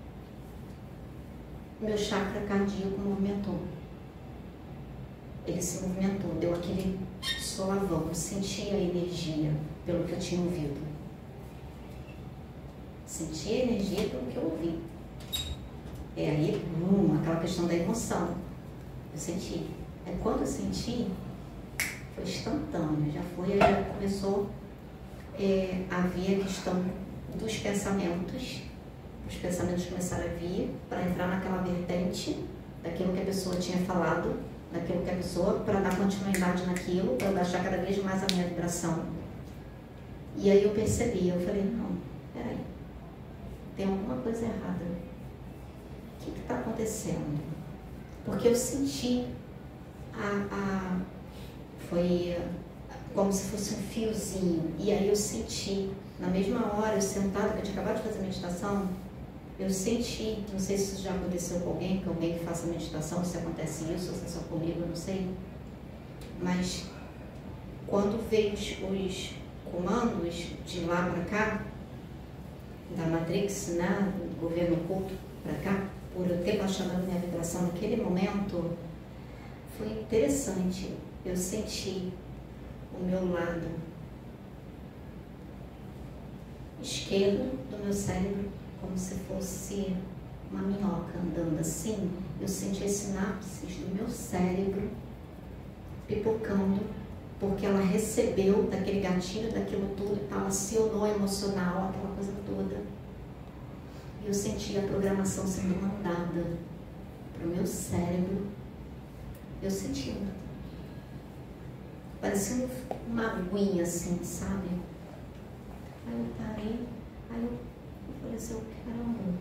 meu chakra cardíaco movimentou. Ele se movimentou, deu aquele solavão, eu senti a energia pelo que eu tinha ouvido. Senti a energia pelo que eu ouvi. É aí, hum, aquela questão da emoção. Eu senti. Aí quando eu senti, foi instantâneo, já foi, aí já começou é, a vir a questão dos pensamentos. Os pensamentos começaram a vir para entrar naquela vertente daquilo que a pessoa tinha falado, daquilo que a pessoa, para dar continuidade naquilo, para baixar cada vez mais a minha vibração. E aí eu percebi, eu falei, não, peraí, tem alguma coisa errada. O que está acontecendo? Porque eu senti a, a foi como se fosse um fiozinho, e aí eu senti, na mesma hora, eu sentada, que eu tinha acabado de fazer meditação, eu senti, não sei se isso já aconteceu com alguém, que alguém que faça meditação, se acontece isso, ou se é só comigo, eu não sei. Mas quando veio os, os comandos de lá para cá, da Matrix, né, do governo oculto para cá, por eu ter baixado a minha vibração naquele momento, foi interessante. Eu senti o meu lado esquerdo do meu cérebro como se fosse uma minhoca andando assim. Eu senti as sinapses do meu cérebro pipocando, porque ela recebeu daquele gatilho, daquilo tudo e tal, acionou emocional, aquela coisa toda. E eu senti a programação sendo mandada para o meu cérebro. Eu senti, parecia uma aguinha assim, sabe? Aí eu parei, aí eu, eu falei assim, caramba.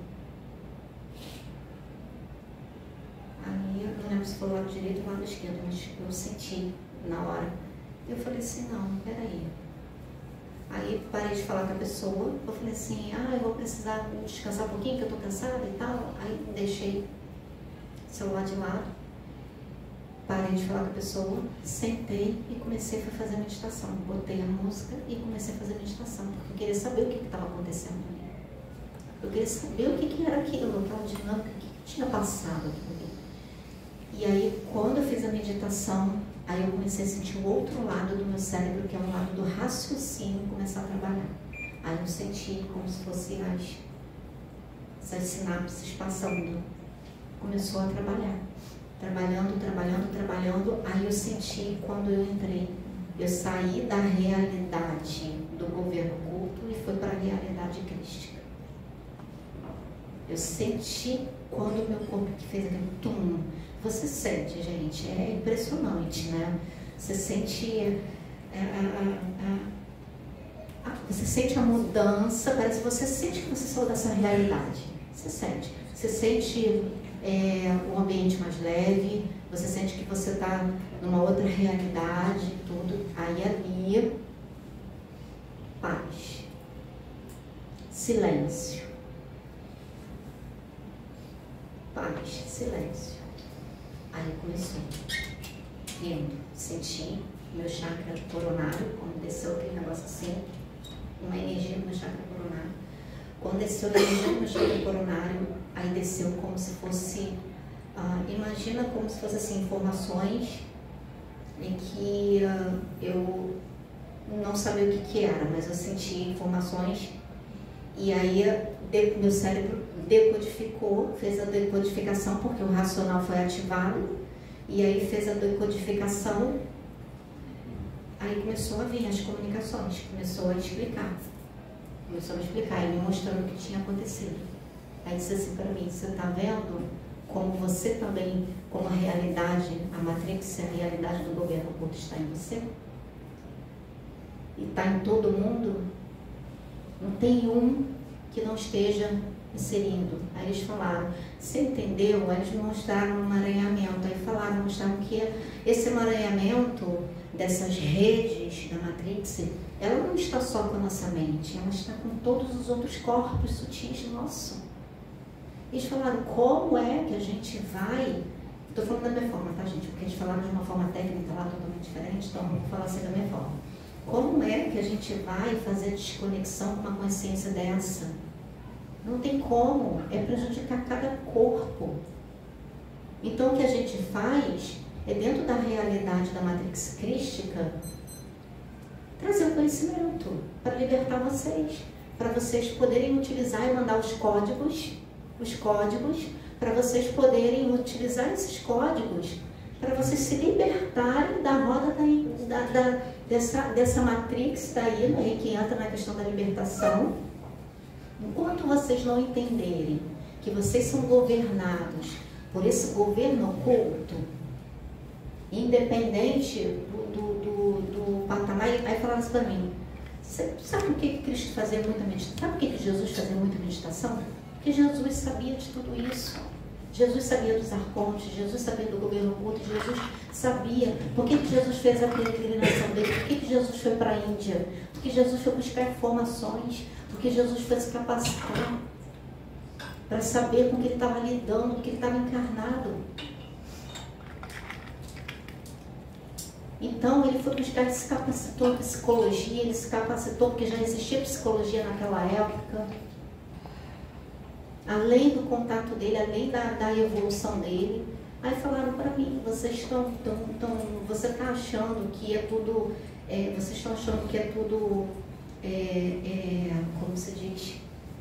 Aí eu não lembro se foi o lado direito ou o lado esquerdo, mas eu senti na hora. Eu falei assim, não, peraí. Aí parei de falar com a pessoa, eu falei assim, ah, eu vou precisar descansar um pouquinho, que eu tô cansada e tal. Aí deixei o celular de lado, parei de falar com a pessoa, sentei e comecei a fazer meditação. Botei a música e comecei a fazer meditação, porque eu queria saber o que estava acontecendo ali. Eu queria saber o que, que era aquilo, aquela dinâmica, o que, que tinha passado aquilo ali. E aí, quando eu fiz a meditação, aí eu comecei a sentir o outro lado do meu cérebro, que é o lado do raciocínio, começar a trabalhar. Aí eu senti como se fosse as, essas sinapses passando. Começou a trabalhar. Trabalhando, trabalhando, trabalhando. Aí eu senti, quando eu entrei, eu saí da realidade do governo oculto e fui para a realidade crística. Eu senti quando o meu corpo que fez aquele tum. Você sente, gente, é impressionante, né? Você sente a, a, a, a, você sente a mudança, parece que você sente que você saiu dessa realidade. Você sente. Você sente é, o ambiente mais leve, você sente que você está numa outra realidade, tudo. Aí ali, paz, silêncio, paz, silêncio. Aí começou, vindo, senti meu chakra coronário, quando desceu aquele negócio assim, uma energia no meu chakra coronário. Quando desceu a energia no meu chakra coronário, aí desceu como se fosse, uh, imagina como se fosse assim, informações em que uh, eu não sabia o que que era, mas eu senti informações e aí de, meu cérebro decodificou, fez a decodificação porque o racional foi ativado e aí fez a decodificação, aí começou a vir as comunicações, começou a explicar, começou a me explicar e me mostrando o que tinha acontecido. Aí disse assim para mim, você está vendo como você também, como a realidade, a Matrix, a realidade do governo oculto está em você? E está em todo mundo? Não tem um que não esteja inserindo. Aí eles falaram, você entendeu? Aí eles me mostraram um emaranhamento. Aí falaram, mostraram que esse emaranhamento dessas redes da Matrix, ela não está só com a nossa mente, ela está com todos os outros corpos sutis nossos. Eles falaram, como é que a gente vai... Estou falando da minha forma, tá, gente? Porque eles falaram de uma forma técnica lá totalmente diferente, então vou falar assim da minha forma. Como é que a gente vai fazer desconexão com uma consciência dessa? Não tem como, é prejudicar cada corpo. Então o que a gente faz é, dentro da realidade da Matrix crística, trazer o conhecimento para libertar vocês, para vocês poderem utilizar e mandar os códigos, os códigos, para vocês poderem utilizar esses códigos, para vocês se libertarem da roda da, da, da, dessa, dessa Matrix daí, né, que entra na questão da libertação. Enquanto vocês não entenderem que vocês são governados por esse governo oculto, independente do, do, do, do patamar, aí falaram assim para mim, você sabe por que Cristo fazia muita meditação? Sabe por que Jesus fazia muita meditação? Porque Jesus sabia de tudo isso. Jesus sabia dos arcontes, Jesus sabia do governo oculto, Jesus sabia por que Jesus fez a peregrinação dele, por que Jesus foi para a Índia, porque Jesus foi buscar informações, porque Jesus foi se capacitar para saber com que ele estava lidando, porque ele estava encarnado. Então ele foi buscar, ele se capacitou em psicologia, ele se capacitou porque já existia psicologia naquela época. Além do contato dele, além da, da evolução dele. Aí falaram para mim, vocês estão, tão, tão, você está achando que é tudo, é, vocês estão achando que é tudo, é, é, como se diz,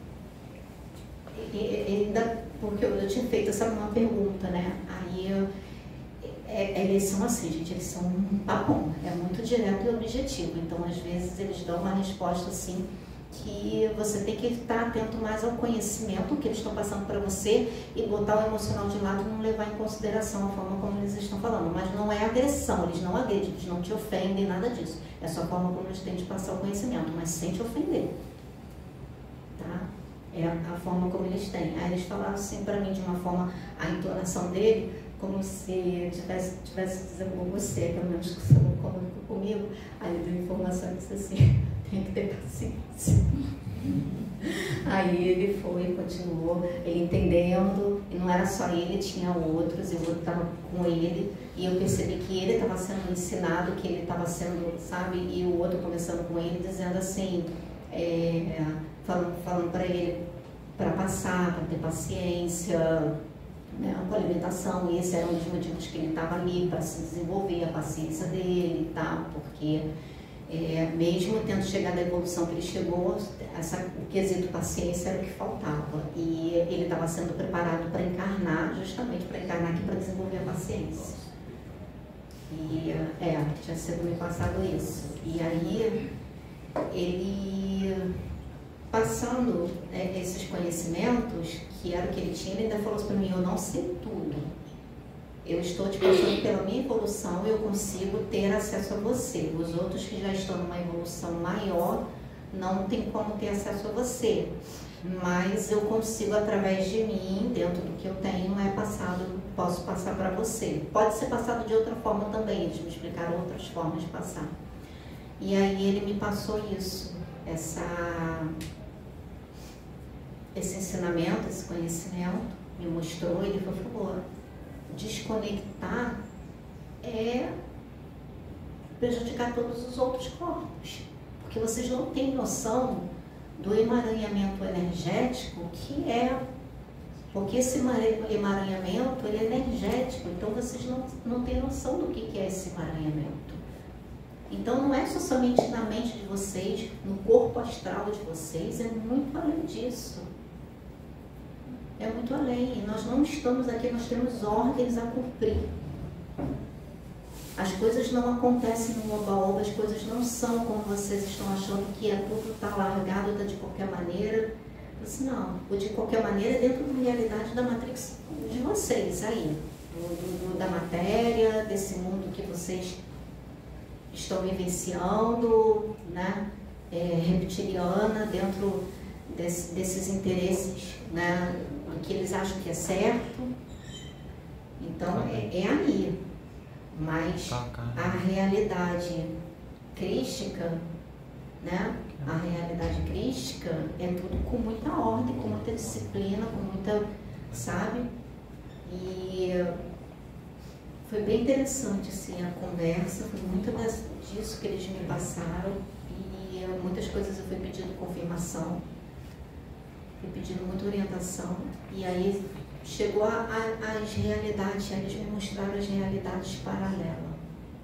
é, é, ainda, porque eu, eu tinha feito essa uma pergunta, né? Aí eu, é, eles são assim, gente, eles são um papão, é muito direto e objetivo. Então, às vezes, eles dão uma resposta assim, que você tem que estar atento mais ao conhecimento que eles estão passando para você e botar o emocional de lado e não levar em consideração a forma como eles estão falando. Mas não é agressão, eles não agredem, eles não te ofendem, nada disso. É só a forma como eles têm de passar o conhecimento, mas sem te ofender. Tá? É a forma como eles têm. Aí eles falaram assim para mim de uma forma, a entonação dele, como se tivesse, tivesse dizendo com você, pelo menos comigo. Aí ele deu informação e disse assim, tem que ter paciência. Aí ele foi, continuou, ele entendendo, e não era só ele, tinha outros, e o outro estava com ele, e eu percebi que ele estava sendo ensinado, que ele estava sendo, sabe, e o outro conversando com ele, dizendo assim, é, falando, falando para ele, para passar, para ter paciência, né, com a alimentação, e esse era um dos motivos que ele estava ali, para se desenvolver, a paciência dele e tal, porque... É, mesmo tendo chegado à evolução que ele chegou, essa, o quesito paciência era o que faltava. E ele estava sendo preparado para encarnar, justamente para encarnar aqui, para desenvolver a paciência. E é, tinha sido me passado isso. E aí, ele, passando né, esses conhecimentos, que era o que ele tinha, ele ainda falou assim para mim, eu não sei tudo. Eu estou te passando pela minha evolução, eu consigo ter acesso a você. Os outros que já estão numa evolução maior, não tem como ter acesso a você. Mas eu consigo, através de mim, dentro do que eu tenho, é passado, posso passar para você. Pode ser passado de outra forma também, eles me explicaram outras formas de passar. E aí ele me passou isso, essa, esse ensinamento, esse conhecimento, me mostrou, ele falou, desconectar é prejudicar todos os outros corpos, porque vocês não têm noção do emaranhamento energético que é, porque esse emaranhamento ele é energético, então vocês não, não têm noção do que é esse emaranhamento. Então não é só somente na mente de vocês, no corpo astral de vocês, é muito além disso. É muito além. E nós não estamos aqui, nós temos ordens a cumprir. As coisas não acontecem no oba-oba, as coisas não são como vocês estão achando que é tudo está largado, está de qualquer maneira. Assim, não, ou de qualquer maneira dentro da realidade da matrix de vocês aí, do, do, da matéria, desse mundo que vocês estão vivenciando, né? É, reptiliana, dentro desse, desses interesses, né? Que eles acham que é certo. Então é, é aí. Mas a realidade crística, né? A realidade crística é tudo com muita ordem, com muita disciplina, com muita, sabe? E foi bem interessante assim, a conversa, foi muito disso que eles me passaram e muitas coisas eu fui pedindo confirmação, fui pedindo muita orientação e aí chegou às realidades, eles me mostraram as realidades paralelas.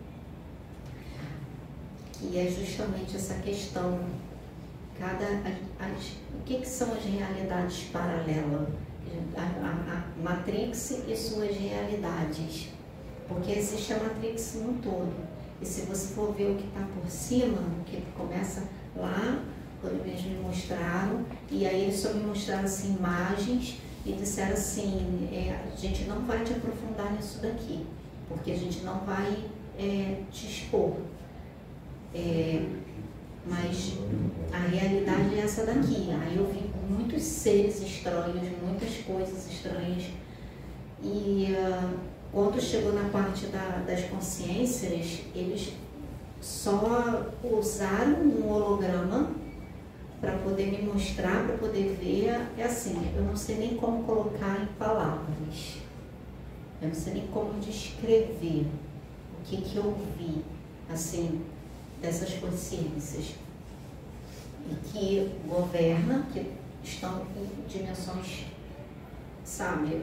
E é justamente essa questão, cada, as, o que, que são as realidades paralelas? A, a, a Matrix e suas realidades. Porque existe a Matrix no todo. E se você for ver o que está por cima, o que começa lá, quando eles me mostraram, e aí eles só me mostraram assim, imagens, e disseram assim, é, a gente não vai te aprofundar nisso daqui, porque a gente não vai é, te expor. É, mas a realidade é essa daqui. Aí eu vi muitos seres estranhos, muitas coisas estranhas. E uh, quando chegou na parte da, das consciências, eles só usaram um holograma para poder me mostrar, para poder ver. É assim, eu não sei nem como colocar em palavras, eu não sei nem como descrever o que que eu vi, assim, dessas consciências e que governam, que estão em dimensões, sabe,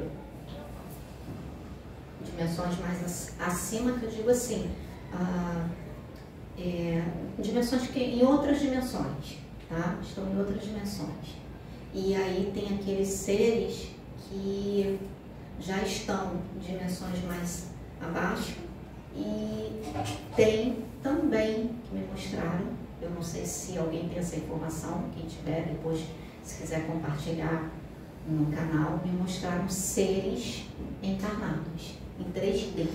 dimensões mais acima, que eu digo assim, ah, é, dimensões que em outras dimensões, tá? Estão em outras dimensões. E aí tem aqueles seres que já estão em dimensões mais abaixo e tem também que me mostraram, eu não sei se alguém tem essa informação, quem tiver depois, se quiser compartilhar no canal, me mostraram seres encarnados em três D.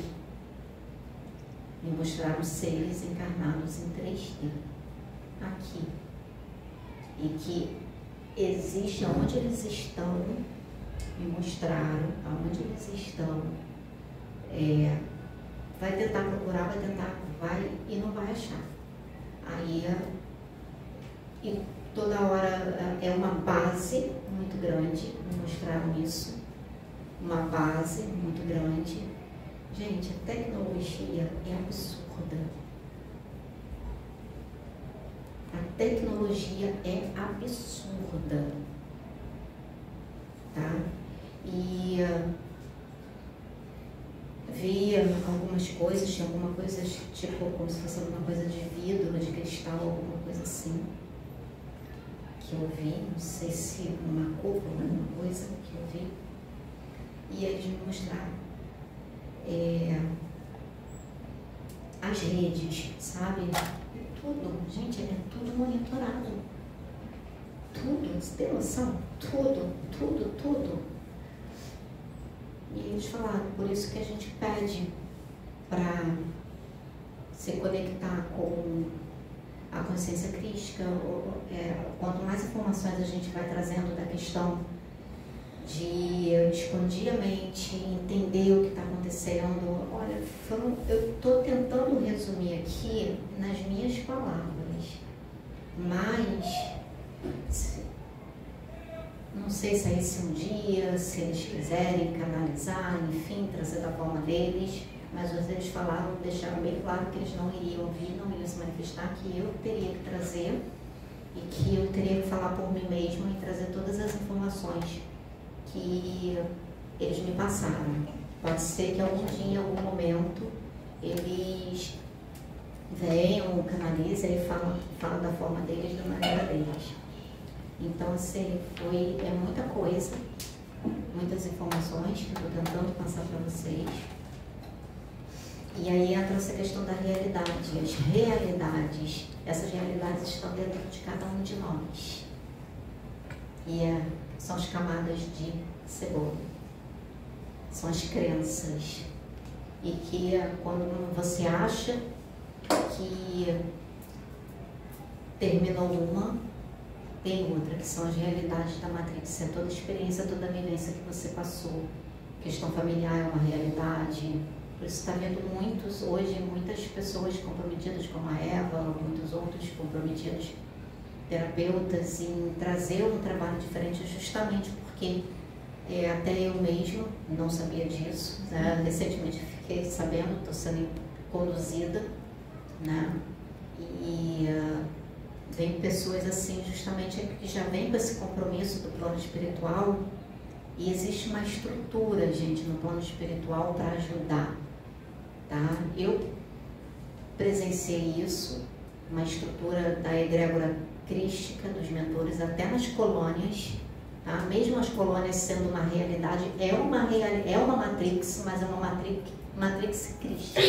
Me mostraram seres encarnados em três D, aqui. E que existe, onde eles estão, me mostraram, aonde eles estão, é, vai tentar procurar, vai tentar, vai e não vai achar. Aí, e toda hora é uma base muito grande, me mostraram isso, uma base muito grande. Gente, a tecnologia é absurda. A tecnologia é absurda, tá? E uh, vi algumas coisas, tinha alguma coisa tipo como se fosse alguma coisa de vidro, de cristal, alguma coisa assim, que eu vi, não sei se uma cúpula, alguma coisa que eu vi, e eles me mostraram é, as redes, sabe? Tudo, gente, é tudo monitorado. Tudo, você tem noção? Tudo, tudo, tudo. E eles falaram, por isso que a gente pede para se conectar com a consciência crística. Ou, é, quanto mais informações a gente vai trazendo da questão de expandir a mente, entender o que está acontecendo. Olha, foram, eu estou tentando resumir aqui nas minhas palavras, mas não sei se é esse um dia, se eles quiserem canalizar, enfim, trazer da forma deles, mas eles falaram, deixaram bem claro que eles não iriam vir, não iriam se manifestar, que eu teria que trazer e que eu teria que falar por mim mesma e trazer todas as informações que eles me passaram. Pode ser que algum dia, em algum momento, eles venham, canaliza e fala, fala da forma deles, da maneira deles. Então, assim, foi, é muita coisa, muitas informações que eu estou tentando passar para vocês. E aí entra essa questão da realidade. As realidades, essas realidades estão dentro de cada um de nós. E é, são as camadas de cebola. São as crenças. E que quando você acha que terminou uma, tem outra, que são as realidades da Matrix. É toda a experiência, toda a vivência que você passou. A questão familiar é uma realidade. Por isso está vendo muitos, hoje, muitas pessoas comprometidas como a Eva, muitos outros comprometidos, terapeutas, em trazer um trabalho diferente, justamente porque é, até eu mesma não sabia disso, né? Recentemente fiquei sabendo, estou sendo conduzida, né? E uh, vem pessoas assim, justamente que já vêm com esse compromisso do plano espiritual, e existe uma estrutura, gente, no plano espiritual para ajudar. Tá? Eu presenciei isso, uma estrutura da egrégora crística dos mentores, até nas colônias, tá? Mesmo as colônias sendo uma realidade, é uma, real, é uma matrix, mas é uma matrix, matrix crística,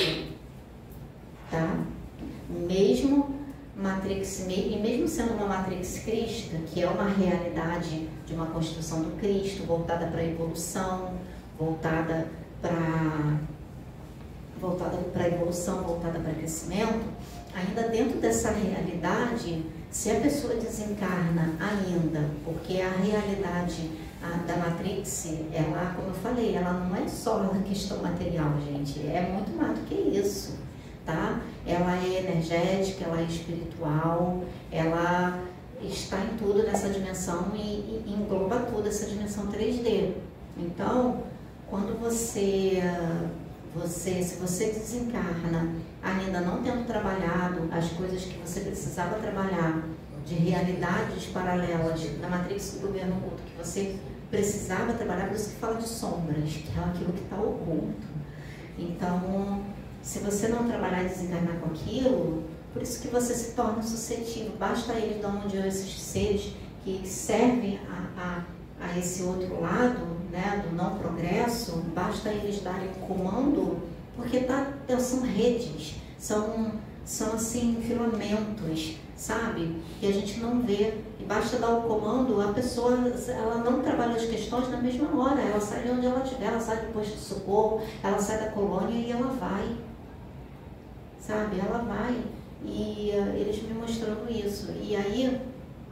tá? Mesmo matrix, e mesmo sendo uma matrix crística, que é uma realidade de uma construção do Cristo, voltada para a evolução, voltada para voltada para a evolução, voltada para crescimento, ainda dentro dessa realidade, se a pessoa desencarna ainda, porque a realidade a, da Matrix, ela, como eu falei, ela não é só uma questão material, gente, é muito mais do que isso, tá? Ela é energética, ela é espiritual, ela está em tudo nessa dimensão e, e engloba tudo essa dimensão três D. Então, quando você... Você, se você desencarna ainda não tendo trabalhado as coisas que você precisava trabalhar, de realidades paralelas da matrix do governo oculto, que você precisava trabalhar, por isso que fala de sombras, que é aquilo que está oculto. Então, se você não trabalhar e desencarnar com aquilo, por isso que você se torna suscetível. Basta eles de onde esses seres que servem a, a, a esse outro lado, né, do não progresso, basta eles darem comando, porque tá, são redes, são, são assim, filamentos, sabe? Que a gente não vê. E basta dar o comando, a pessoa, ela não trabalha as questões na mesma hora, ela sai de onde ela estiver, ela sai do posto de socorro, ela sai da colônia e ela vai, sabe? Ela vai. E uh, eles me mostrando isso. E aí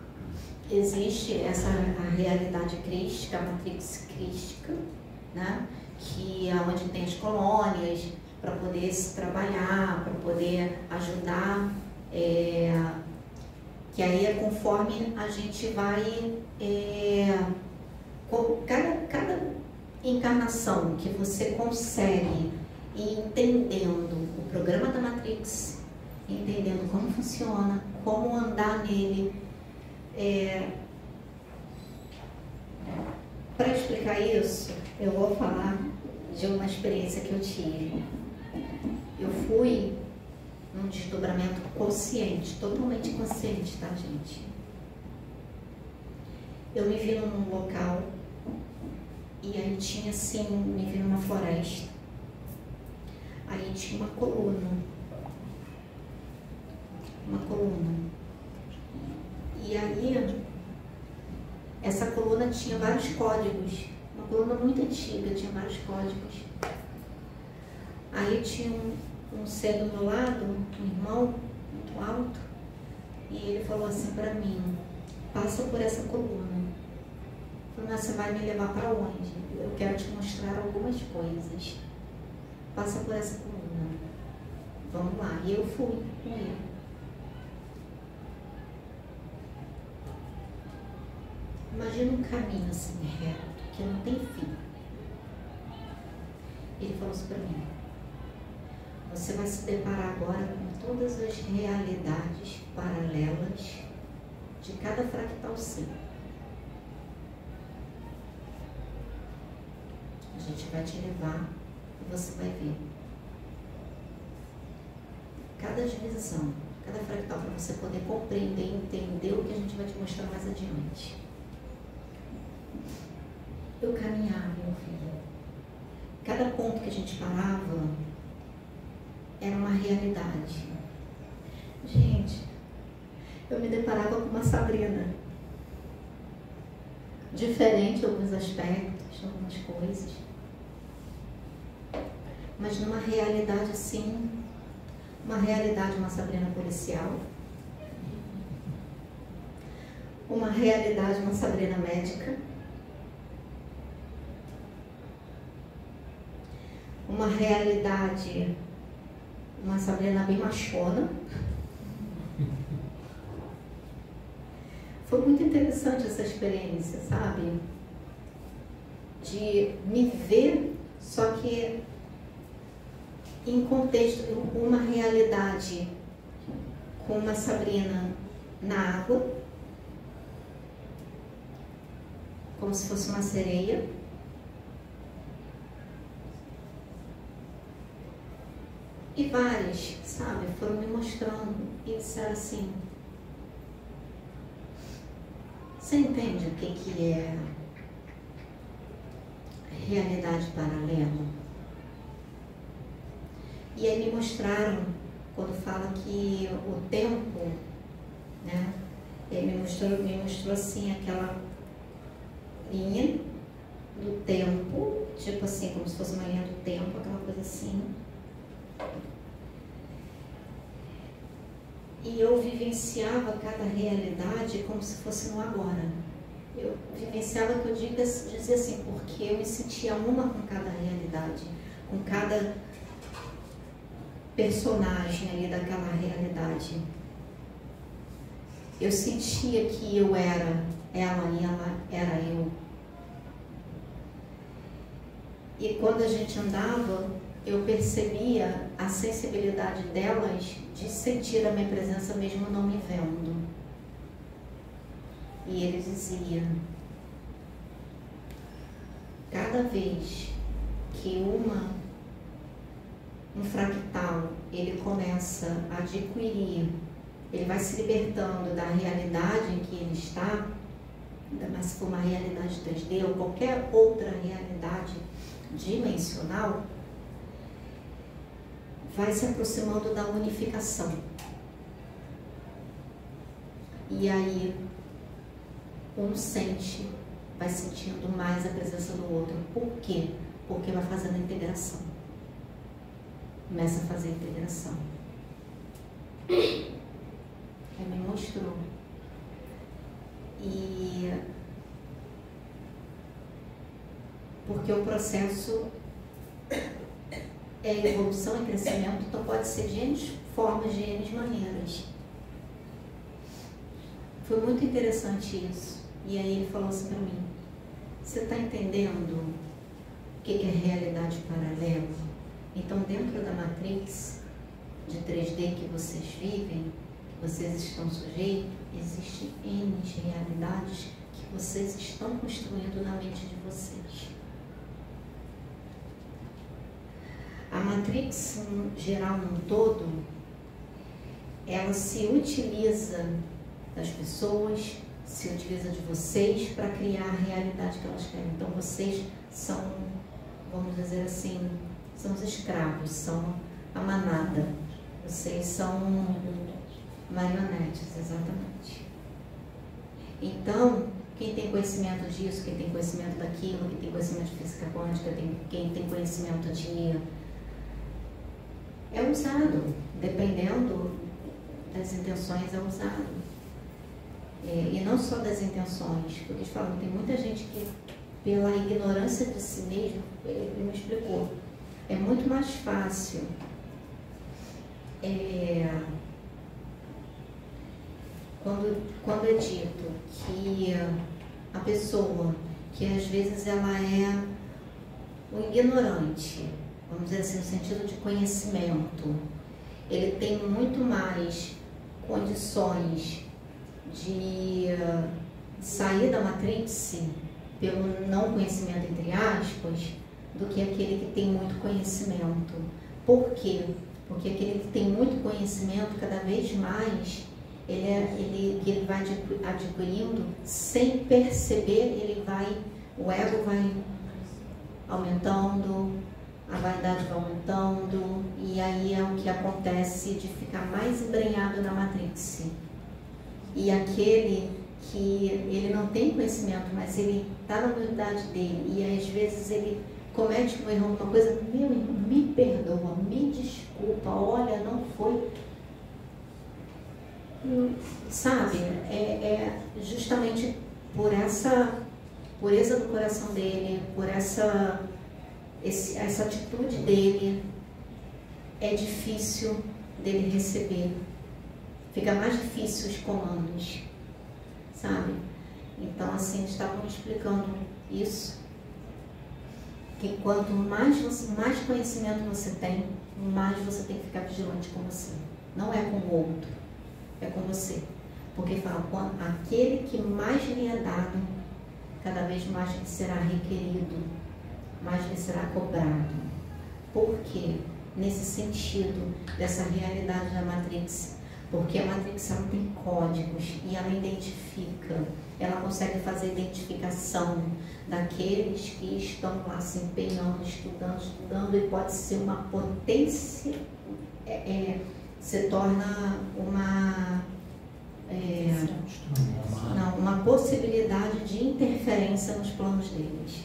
existe essa a realidade crística, a matrix crística, né? Que é onde tem as colônias para poder se trabalhar, para poder ajudar, é, que aí é conforme a gente vai, é, cada, cada encarnação que você consegue ir entendendo o programa da Matrix, entendendo como funciona, como andar nele. É, para explicar isso, eu vou falar de uma experiência que eu tive. Eu fui num desdobramento consciente, totalmente consciente, tá, gente? Eu me vi num local e aí tinha assim, me vi numa floresta. Aí tinha uma coluna, uma coluna. E aí, essa coluna tinha vários códigos, uma coluna muito antiga, tinha vários códigos. Aí tinha um, um ser do meu lado, um irmão muito alto, e ele falou assim para mim: passa por essa coluna. Eu falei: mas você vai me levar para onde? Eu quero te mostrar algumas coisas. Passa por essa coluna. Vamos lá. E eu fui com ele. Imagina um caminho assim, reto, que não tem fim. Ele falou assim para mim: você vai se deparar agora com todas as realidades paralelas de cada fractal seu. A gente vai te levar e você vai ver. cada divisão, cada fractal, para você poder compreender e entender o que a gente vai te mostrar mais adiante. Eu caminhava, meu filho. Cada ponto que a gente parava era uma realidade. Gente, eu me deparava com uma Sabrina. Diferente em alguns aspectos, em algumas coisas. Mas numa realidade assim, uma realidade, uma Sabrina policial. Uma realidade, uma Sabrina médica. Uma realidade, uma Sabrina bem machona. Foi muito interessante essa experiência, sabe? De me ver, só que em contexto, uma realidade com uma Sabrina na água, como se fosse uma sereia. E várias, sabe, foram me mostrando e disseram assim: você entende o que, que é realidade paralela? E aí me mostraram, quando fala que o tempo, né? Ele me mostrou, me mostrou assim aquela linha do tempo, tipo assim, como se fosse uma linha do tempo, aquela coisa assim. E eu vivenciava cada realidade como se fosse no agora. Eu vivenciava, que eu digo, dizia assim, porque eu me sentia uma com cada realidade, com cada personagem ali daquela realidade. Eu sentia que eu era ela e ela era eu. E quando a gente andava, eu percebia a sensibilidade delas de sentir a minha presença mesmo não me vendo. E ele dizia: cada vez que uma, um fractal, ele começa a adquirir, ele vai se libertando da realidade em que ele está, ainda mais se for uma realidade três D ou qualquer outra realidade dimensional, vai se aproximando da unificação. E aí, um sente, vai sentindo mais a presença do outro. Por quê? Porque vai fazendo a integração. Começa a fazer a integração. Ele me mostrou. E porque o processo é evolução e crescimento, então pode ser de N formas, de N maneiras. Foi muito interessante isso. E aí ele falou assim para mim: você está entendendo o que é realidade paralela? Então, dentro da matrix de três D que vocês vivem, que vocês estão sujeitos, existem N realidades que vocês estão construindo na mente de vocês. A matrix geral no todo, ela se utiliza das pessoas, se utiliza de vocês para criar a realidade que elas querem. Então vocês são, vamos dizer assim, são os escravos, são a manada. Vocês são marionetes, exatamente. Então, quem tem conhecimento disso, quem tem conhecimento daquilo, quem tem conhecimento de física quântica, quem tem conhecimento de... é usado, dependendo das intenções, é usado. É, e não só das intenções, porque eles falam, tem muita gente que, pela ignorância de si mesmo, ele me explicou, é muito mais fácil é, quando, quando é dito que a pessoa, que às vezes ela é um ignorante, vamos dizer assim, no sentido de conhecimento, ele tem muito mais condições de sair da matrix pelo não conhecimento, entre aspas, do que aquele que tem muito conhecimento. Por quê? Porque aquele que tem muito conhecimento, cada vez mais, ele, é, ele, que ele vai adquirindo, sem perceber, ele vai, o ego vai aumentando, a vaidade vai aumentando, e aí é o que acontece de ficar mais embrenhado na Matrix. E aquele que ele não tem conhecimento, mas ele está na humildade dele, e às vezes ele comete um erro, uma coisa, meu irmão, me perdoa, me desculpa, olha, não foi, sabe, é, é justamente por essa pureza do coração dele, por essa, esse, essa atitude dele, é difícil dele receber, fica mais difícil os comandos, sabe? Então, assim, eles estavam explicando isso, que quanto mais, você, mais conhecimento você tem, mais você tem que ficar vigilante com você. Não é com o outro, é com você. Porque fala, quando aquele que mais lhe é dado, cada vez mais lhe será requerido, mais lhe será cobrado. Por quê? Nesse sentido, dessa realidade da Matrix. Porque a Matrix ela tem códigos e ela identifica, ela consegue fazer identificação daqueles que estão lá se empenhando, estudando, estudando, e pode ser uma potência, é, é, se torna uma, é, não, uma possibilidade de interferência nos planos deles.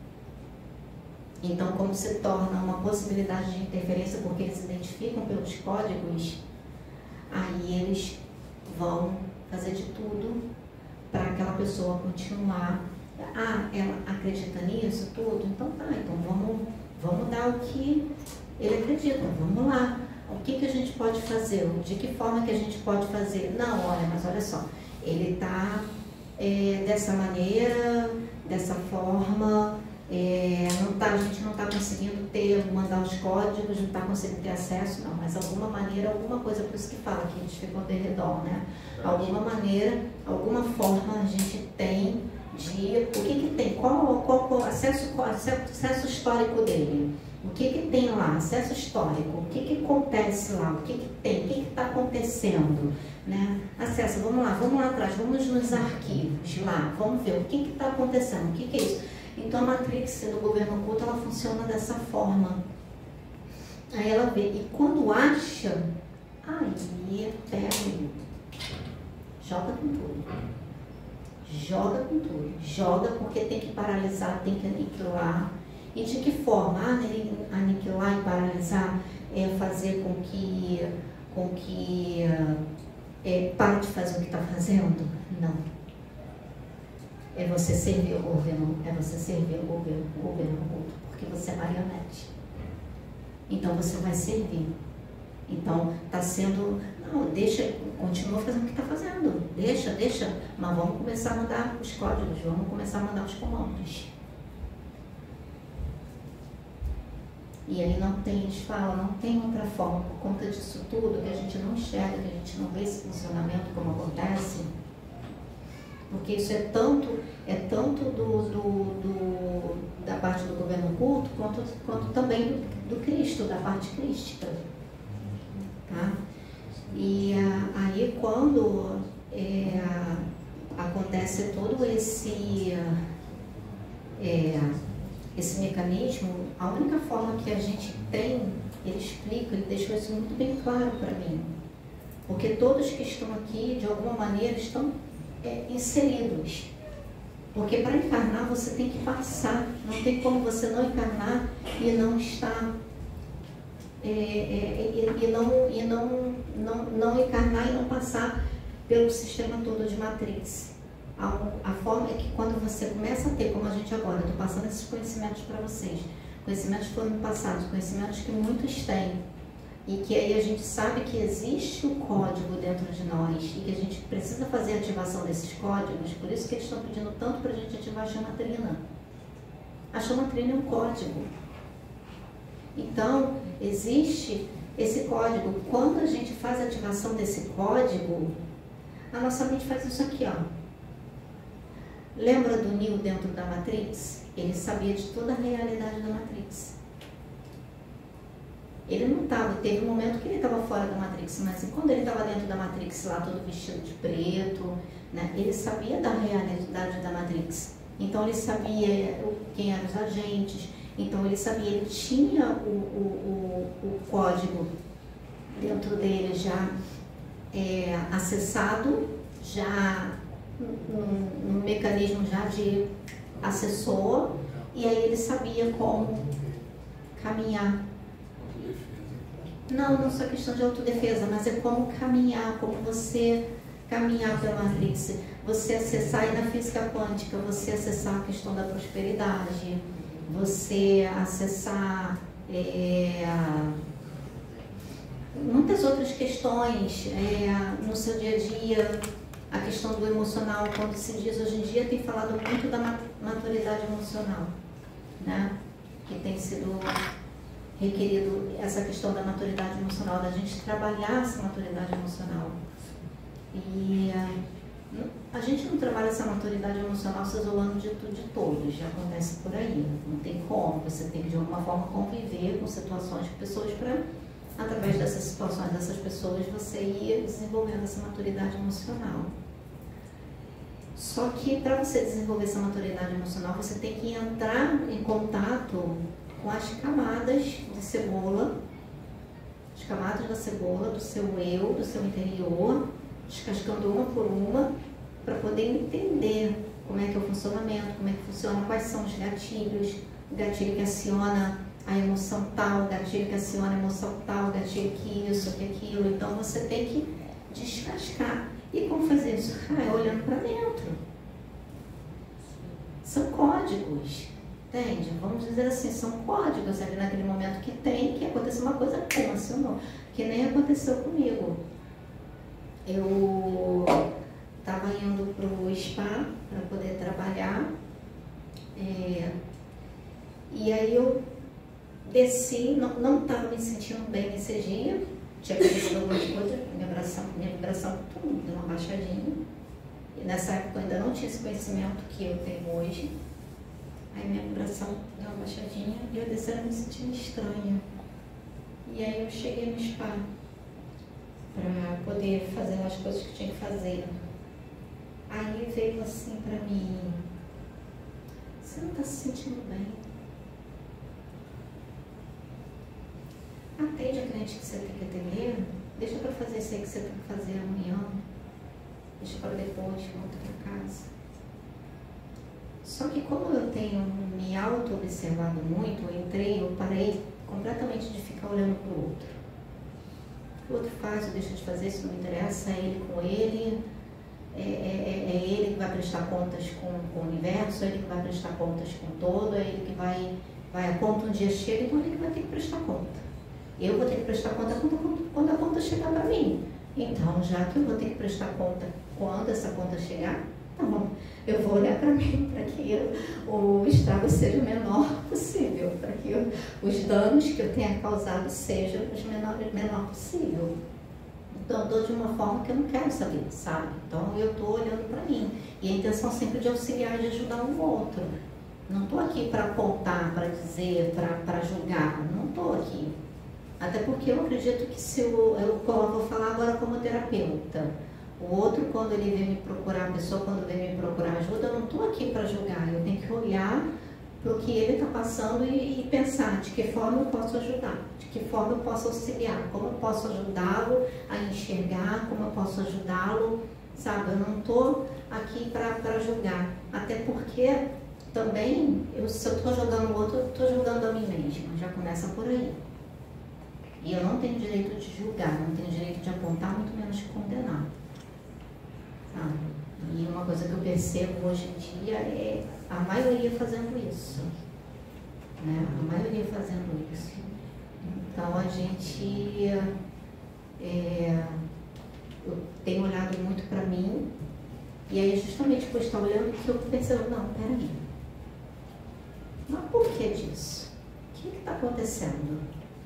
Então, como se torna uma possibilidade de interferência, porque eles identificam pelos códigos, aí eles vão fazer de tudo para aquela pessoa continuar. Ah, ela acredita nisso tudo? Então tá, então vamos, vamos dar o que ele acredita, vamos lá. O que, que a gente pode fazer? De que forma que a gente pode fazer? Não, olha, mas olha só, ele está é, dessa maneira, dessa forma, é, não tá, a gente não está conseguindo ter, mandar os códigos, não está conseguindo ter acesso, não, mas alguma maneira, alguma coisa, por isso que fala que a gente ficou de redor, né? Alguma maneira, alguma forma a gente tem de, o que que tem, qual, qual, qual acesso, qual, acesso histórico dele, o que que tem lá, acesso histórico, o que que acontece lá, o que que tem, o que que está acontecendo, né? Acesso, vamos lá, vamos lá atrás, vamos nos arquivos lá, vamos ver o que que está acontecendo, o que que é isso. Então a Matrix do governo oculto, ela funciona dessa forma. Aí ela vê, e quando acha, aí pega, joga com tudo. Joga com tudo. Joga porque tem que paralisar, tem que aniquilar. E de que forma? Ah, aniquilar e paralisar é fazer com que, com que é, pare de fazer o que está fazendo? Não. É você servir o governo, é você servir o governo, o governo oculto, porque você é marionete. Então você vai servir. Então está sendo, não, deixa, continua fazendo o que está fazendo, deixa, deixa, mas vamos começar a mandar os códigos, vamos começar a mandar os comandos. E aí não tem, eles falam, não tem outra forma, por conta disso tudo, que a gente não enxerga, que a gente não vê esse funcionamento como acontece. Porque isso é tanto, é tanto do, do, do, da parte do governo oculto, quanto, quanto também do, do Cristo, da parte crística. Tá? E a, aí quando é, acontece todo esse, é, esse mecanismo, a única forma que a gente tem, ele explica, ele deixou isso muito bem claro para mim. Porque todos que estão aqui, de alguma maneira, estão É, inseridos, porque para encarnar você tem que passar, não tem como você não encarnar e não estar é, é, e, e, não, e não, não, não encarnar e não passar pelo sistema todo de Matrix. A, a forma é que quando você começa a ter, como a gente agora, estou passando esses conhecimentos para vocês, conhecimentos foram passados, conhecimentos que muitos têm, e que aí a gente sabe que existe um código dentro de nós e que a gente precisa fazer a ativação desses códigos, por isso que eles estão pedindo tanto para a gente ativar a chamatrina. A chamatrina é um código. Então, existe esse código. Quando a gente faz a ativação desse código, a nossa mente faz isso aqui, ó. Lembra do Neo dentro da Matrix? Ele sabia de toda a realidade da Matrix. Ele não estava, teve um momento que ele estava fora da Matrix, mas quando ele estava dentro da Matrix lá, todo vestido de preto, né, ele sabia da realidade da Matrix. Então ele sabia quem eram os agentes, então ele sabia, ele tinha o, o, o, o código dentro dele já é, acessado, já um, um mecanismo já de assessor, e aí ele sabia como caminhar. Não, não só questão de autodefesa, mas é como caminhar, como você caminhar pela Matrix, você acessar aí na física quântica, você acessar a questão da prosperidade, você acessar é, muitas outras questões é, no seu dia a dia, a questão do emocional, quando se diz hoje em dia, tem falado muito da maturidade emocional, né? Que tem sido requerido essa questão da maturidade emocional, da gente trabalhar essa maturidade emocional. E a gente não trabalha essa maturidade emocional se isolando de tudo de todos, já acontece por aí, não tem como, você tem que de alguma forma conviver com situações, com pessoas para, através dessas situações, dessas pessoas, você ir desenvolvendo essa maturidade emocional. Só que para você desenvolver essa maturidade emocional, você tem que entrar em contato com as camadas de cebola, as camadas da cebola, do seu eu, do seu interior, descascando uma por uma, para poder entender como é que é o funcionamento, como é que funciona, quais são os gatilhos, o gatilho que aciona a emoção tal, o gatilho que aciona a emoção tal, o gatilho que isso, que aquilo. Então você tem que descascar. E como fazer isso? Ah, é olhando para dentro. São códigos. Entende? Vamos dizer assim, são códigos ali naquele momento que tem, que aconteceu uma coisa que acionou, que nem aconteceu comigo. Eu estava indo para o spa para poder trabalhar, é, e aí eu desci, não estava me sentindo bem nesse dia, tinha acontecido algumas coisas, minha vibração, minha vibração deu uma baixadinha, e nessa época eu ainda não tinha esse conhecimento que eu tenho hoje. Aí minha vibração deu uma baixadinha e eu descendo me sentindo estranha. E aí eu cheguei no spa para poder fazer as coisas que tinha que fazer. Aí veio assim para mim: você não está se sentindo bem? Atende a cliente que você tem que atender, deixa para fazer isso aí que você tem que fazer amanhã, deixa para depois, volta para casa. Só que como eu tenho me auto-observado muito, eu entrei, eu parei completamente de ficar olhando para o outro. O outro faz ou deixa de fazer, isso não me interessa, é ele com ele, é, é, é ele que vai prestar contas com, com o universo, é ele que vai prestar contas com todo, é ele que vai, vai a conta um dia chega, então ele que vai ter que prestar conta. Eu vou ter que prestar conta quando, quando a conta chegar para mim. Então, já que eu vou ter que prestar conta quando essa conta chegar, tá bom, eu vou olhar para mim, para que eu, o estrago seja o menor possível, para que eu, os danos que eu tenha causado sejam os menores, menor possível. Então, eu estou de uma forma que eu não quero saber, sabe? Então, eu estou olhando para mim. E a intenção sempre de auxiliar, de ajudar um outro. Não estou aqui para apontar, para dizer, para julgar. Não estou aqui. Até porque eu acredito que se eu, eu, eu vou falar agora como terapeuta, o outro, quando ele vem me procurar, a pessoa quando vem me procurar ajuda, eu não estou aqui para julgar, eu tenho que olhar para o que ele está passando e, e pensar de que forma eu posso ajudar, de que forma eu posso auxiliar, como eu posso ajudá-lo a enxergar, como eu posso ajudá-lo, sabe? Eu não estou aqui para julgar, até porque também, eu, se eu estou julgando o outro, eu estou julgando a mim mesma, já começa por aí. E eu não tenho direito de julgar, não tenho direito de apontar, muito menos de condenar. Sabe? E uma coisa que eu percebo hoje em dia é a maioria fazendo isso. Né? A maioria fazendo isso. Então a gente... É, eu tenho olhado muito para mim, e aí justamente por estar olhando que eu percebo, não, peraí. Mas por que disso? O que está acontecendo?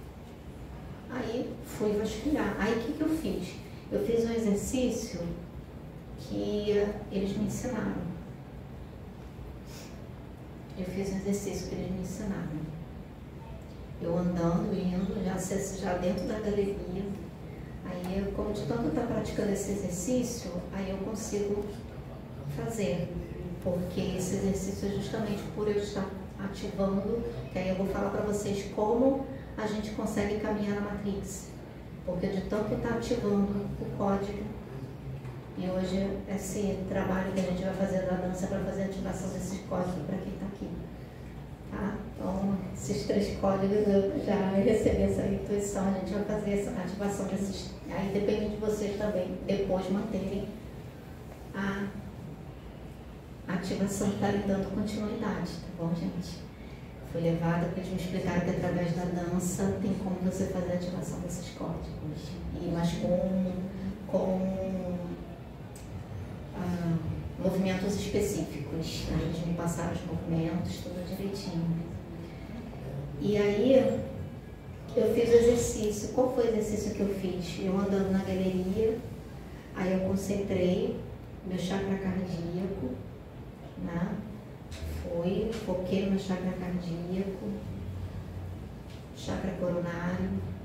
Aí fui vasculhar. Aí o que, que eu fiz? Eu fiz um exercício que eles me ensinaram. Eu fiz um exercício que eles me ensinaram. Eu andando, indo, já, já dentro da galeria. Aí, eu, como de tanto estar praticando esse exercício, aí eu consigo fazer. Porque esse exercício é justamente por eu estar ativando, que aí eu vou falar para vocês como a gente consegue caminhar na Matrix. Porque de tanto estar ativando o código, e hoje esse trabalho que a gente vai fazer da dança é para fazer a ativação desses códigos para quem está aqui. Tá? Então, esses três códigos eu já recebi essa intuição, a gente vai fazer essa ativação desses. Aí depende de vocês também, depois manterem a ativação que está lhe dando continuidade, tá bom, gente? Foi levada porque eles me explicaram que através da dança tem como você fazer a ativação desses códigos. E, mas com, com ah, movimentos específicos. Aí eles me passaram os movimentos, tudo direitinho. E aí eu fiz o exercício. Qual foi o exercício que eu fiz? Eu andando na galeria, aí eu concentrei meu chakra cardíaco, né? Fui, foquei no meu chakra cardíaco, chakra coronário,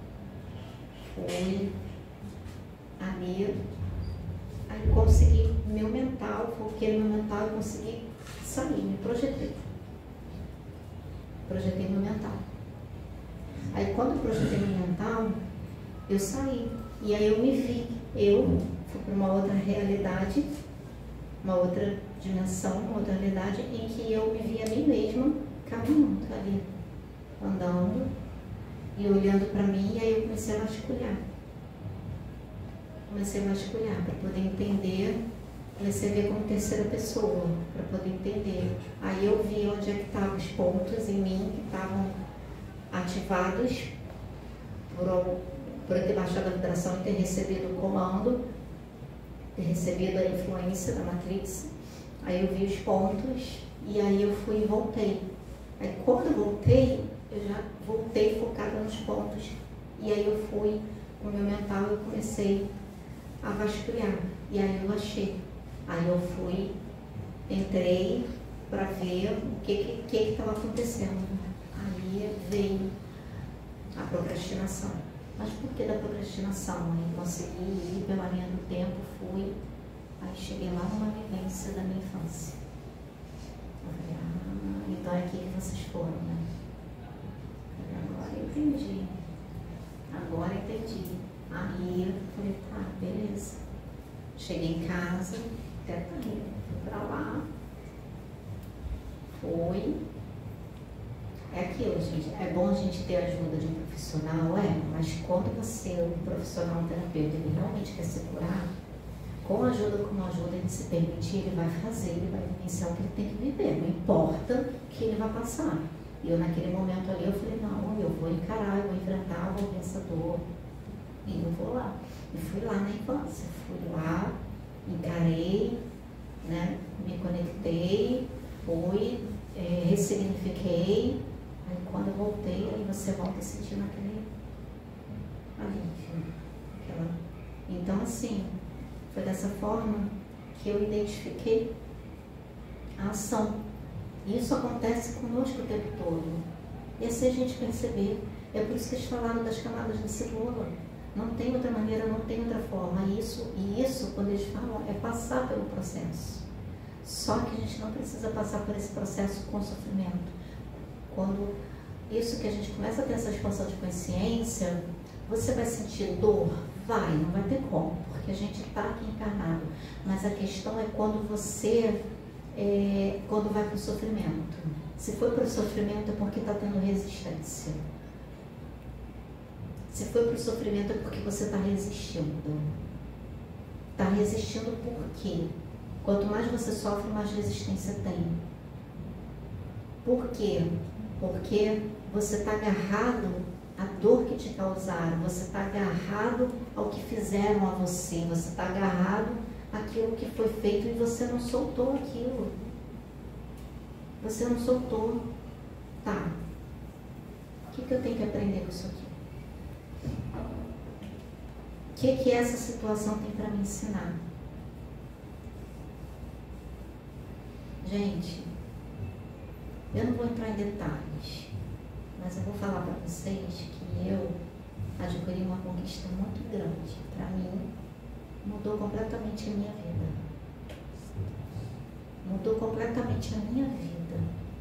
fui ali, aí consegui, meu mental, foquei no meu mental e consegui sair, me projetei. Projetei meu mental. Aí quando eu projetei meu mental, eu saí. E aí eu me vi, eu fui para uma outra realidade, uma outra dimensão, uma outra realidade em que eu me via a mim mesma caminhando ali, andando e olhando para mim, e aí eu comecei a vasculhar. Comecei a vasculhar para poder entender, comecei a ver como terceira pessoa, para poder entender. Aí eu vi onde é que estavam os pontos em mim que estavam ativados por, por eu ter baixado a vibração e ter recebido o comando, ter recebido a influência da Matrix. Aí eu vi os pontos e aí eu fui e voltei. Aí quando eu voltei, eu já voltei focada nos pontos. E aí eu fui com o meu mental, eu comecei a vasculhar. E aí eu achei. Aí eu fui, entrei para ver o que que estava acontecendo. Aí veio a procrastinação. Mas por que da procrastinação? Aí consegui ir pela linha do tempo, fui. Aí cheguei lá numa vivência da minha infância. Eu falei, ah, então é aqui que vocês foram, né? Agora eu entendi. Agora eu entendi. Aí eu falei, tá, beleza. Cheguei em casa, até tá aí, fui pra lá. Fui. É aquilo, gente. É bom a gente ter a ajuda de um profissional, é, mas quando você, um profissional, um terapeuta, ele realmente quer se curar, com ajuda ou com não ajuda, ele se permitir, ele vai fazer, ele vai vivenciar o que ele tem que viver, não importa o que ele vai passar. E eu naquele momento ali, eu falei, não, eu vou encarar, eu vou enfrentar, eu vou ver essa dor. E eu vou lá. E fui lá na infância, fui lá, encarei, né, me conectei, fui, é, ressignifiquei. Aí quando eu voltei, aí você volta sentindo aquele alívio. Aquela... Então assim, foi dessa forma que eu identifiquei a ação. E isso acontece conosco o tempo todo. E assim a gente perceber. É por isso que eles falaram das camadas de cebola. Não tem outra maneira, não tem outra forma. Isso, e isso, quando eles falam, é passar pelo processo. Só que a gente não precisa passar por esse processo com sofrimento. Quando isso que a gente começa a ter essa expansão de consciência, você vai sentir dor? Vai, não vai ter como, porque a gente está aqui encarnado. Mas a questão é quando você, é, quando vai para o sofrimento. Se for para o sofrimento é porque está tendo resistência. Se for para o sofrimento é porque você está resistindo. Está resistindo por quê? Quanto mais você sofre, mais resistência tem. Por quê? Porque você está agarrado à dor que te causaram, você está agarrado ao que fizeram a você, você está agarrado àquilo que foi feito e você não soltou aquilo. Você não soltou. Tá. O que, que eu tenho que aprender com isso aqui? O que, que essa situação tem para me ensinar? Gente, eu não vou entrar em detalhes, mas eu vou falar para vocês que eu adquiri uma conquista muito grande. Para mim, mudou completamente a minha vida. Mudou completamente a minha vida.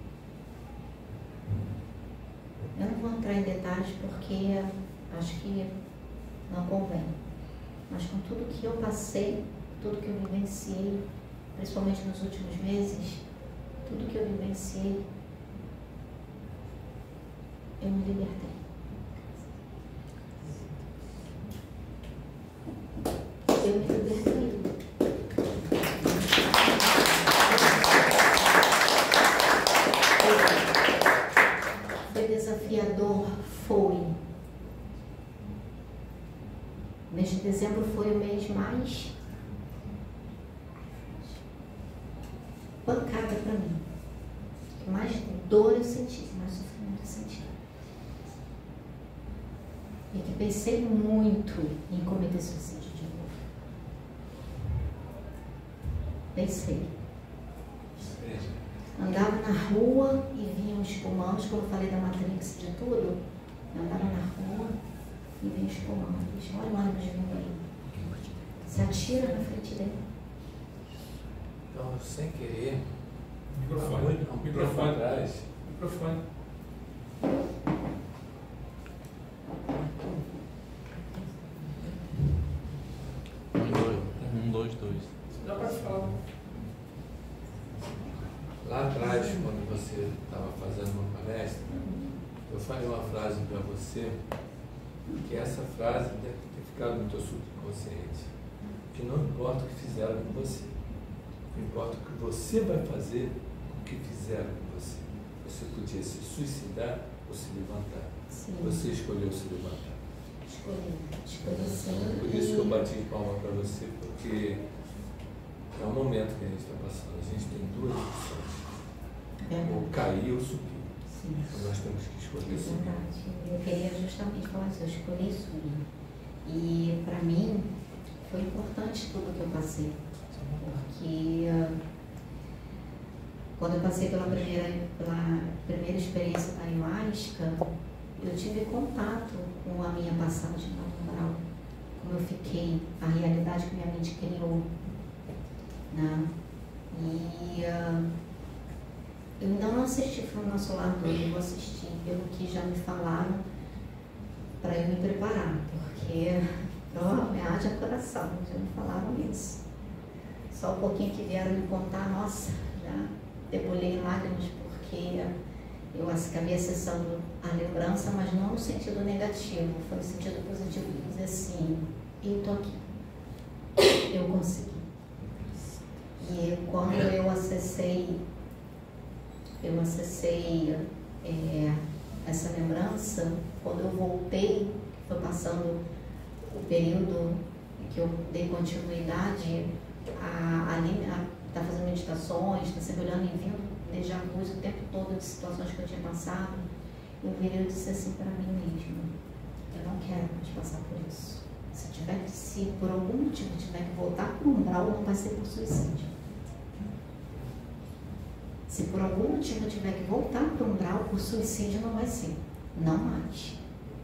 Eu não vou entrar em detalhes porque acho que não convém. Mas com tudo que eu passei, tudo que eu vivenciei, principalmente nos últimos meses, tudo que eu vivenciei, eu me libertei. Eu me libertei. Foi desafiador, foi. O mês de dezembro foi o mês mais pancada para mim. Que mais dor eu senti, mais sofrimento eu senti. E que pensei muito em cometer suicídio de novo. Pensei. Andava na rua e vinha os comandos, como eu falei da Matrix de tudo. Eu andava na rua e vinha os comandos. Olha o ônibus vindo aí. Se atira na frente dele. Então, sem querer, Microfone. muito, um microfone atrás. Microfone. Um, dois, um, dois, dois. Já pode falar. Lá atrás, quando você estava fazendo uma palestra, eu falei uma frase para você, que essa frase deve ter ficado no teu subconsciente, que não importa o que fizeram com você, não importa o que você vai fazer com o que fizeram com você. Você podia se suicidar ou se levantar. Sim. Você escolheu se levantar. Escolhi. Escolhi sim. Por isso que eu bati palma para você, porque é o momento que a gente está passando. A gente tem duas opções. É. Ou cair ou subir. Sim. Então nós temos que escolher É subir. verdade. Eu queria justamente falar isso. Eu escolhi subir. E para mim foi importante tudo que eu passei. Porque uh, quando eu passei pela primeira, pela primeira experiência da ayahuasca, eu tive contato com a minha passagem na umbral, como eu fiquei, a realidade que minha mente criou, né? E uh, eu ainda não assisti Foi o Nosso Lar dois, eu vou assistir pelo que já me falaram para eu me preparar, porque provavelmente haja coração, já me falaram isso. Só um pouquinho que vieram me contar, nossa, já debulhei lágrimas, porque eu acabei acessando a lembrança, mas não no sentido negativo, foi no sentido positivo, de dizer assim, eu tô aqui, eu consegui. E quando eu acessei, eu acessei é, essa lembrança, quando eu voltei, foi passando o período em que eu dei continuidade a estar tá fazendo meditações, estar tá sempre olhando e vindo déjà vus o tempo todo de situações que eu tinha passado, eu virei e disse assim para mim mesma, eu não quero mais passar por isso. Se tiver que, se por algum motivo tiver que voltar para o umbral, não vai ser por suicídio. Se por algum motivo eu tiver que voltar para o umbral, por suicídio não vai ser. Não mais.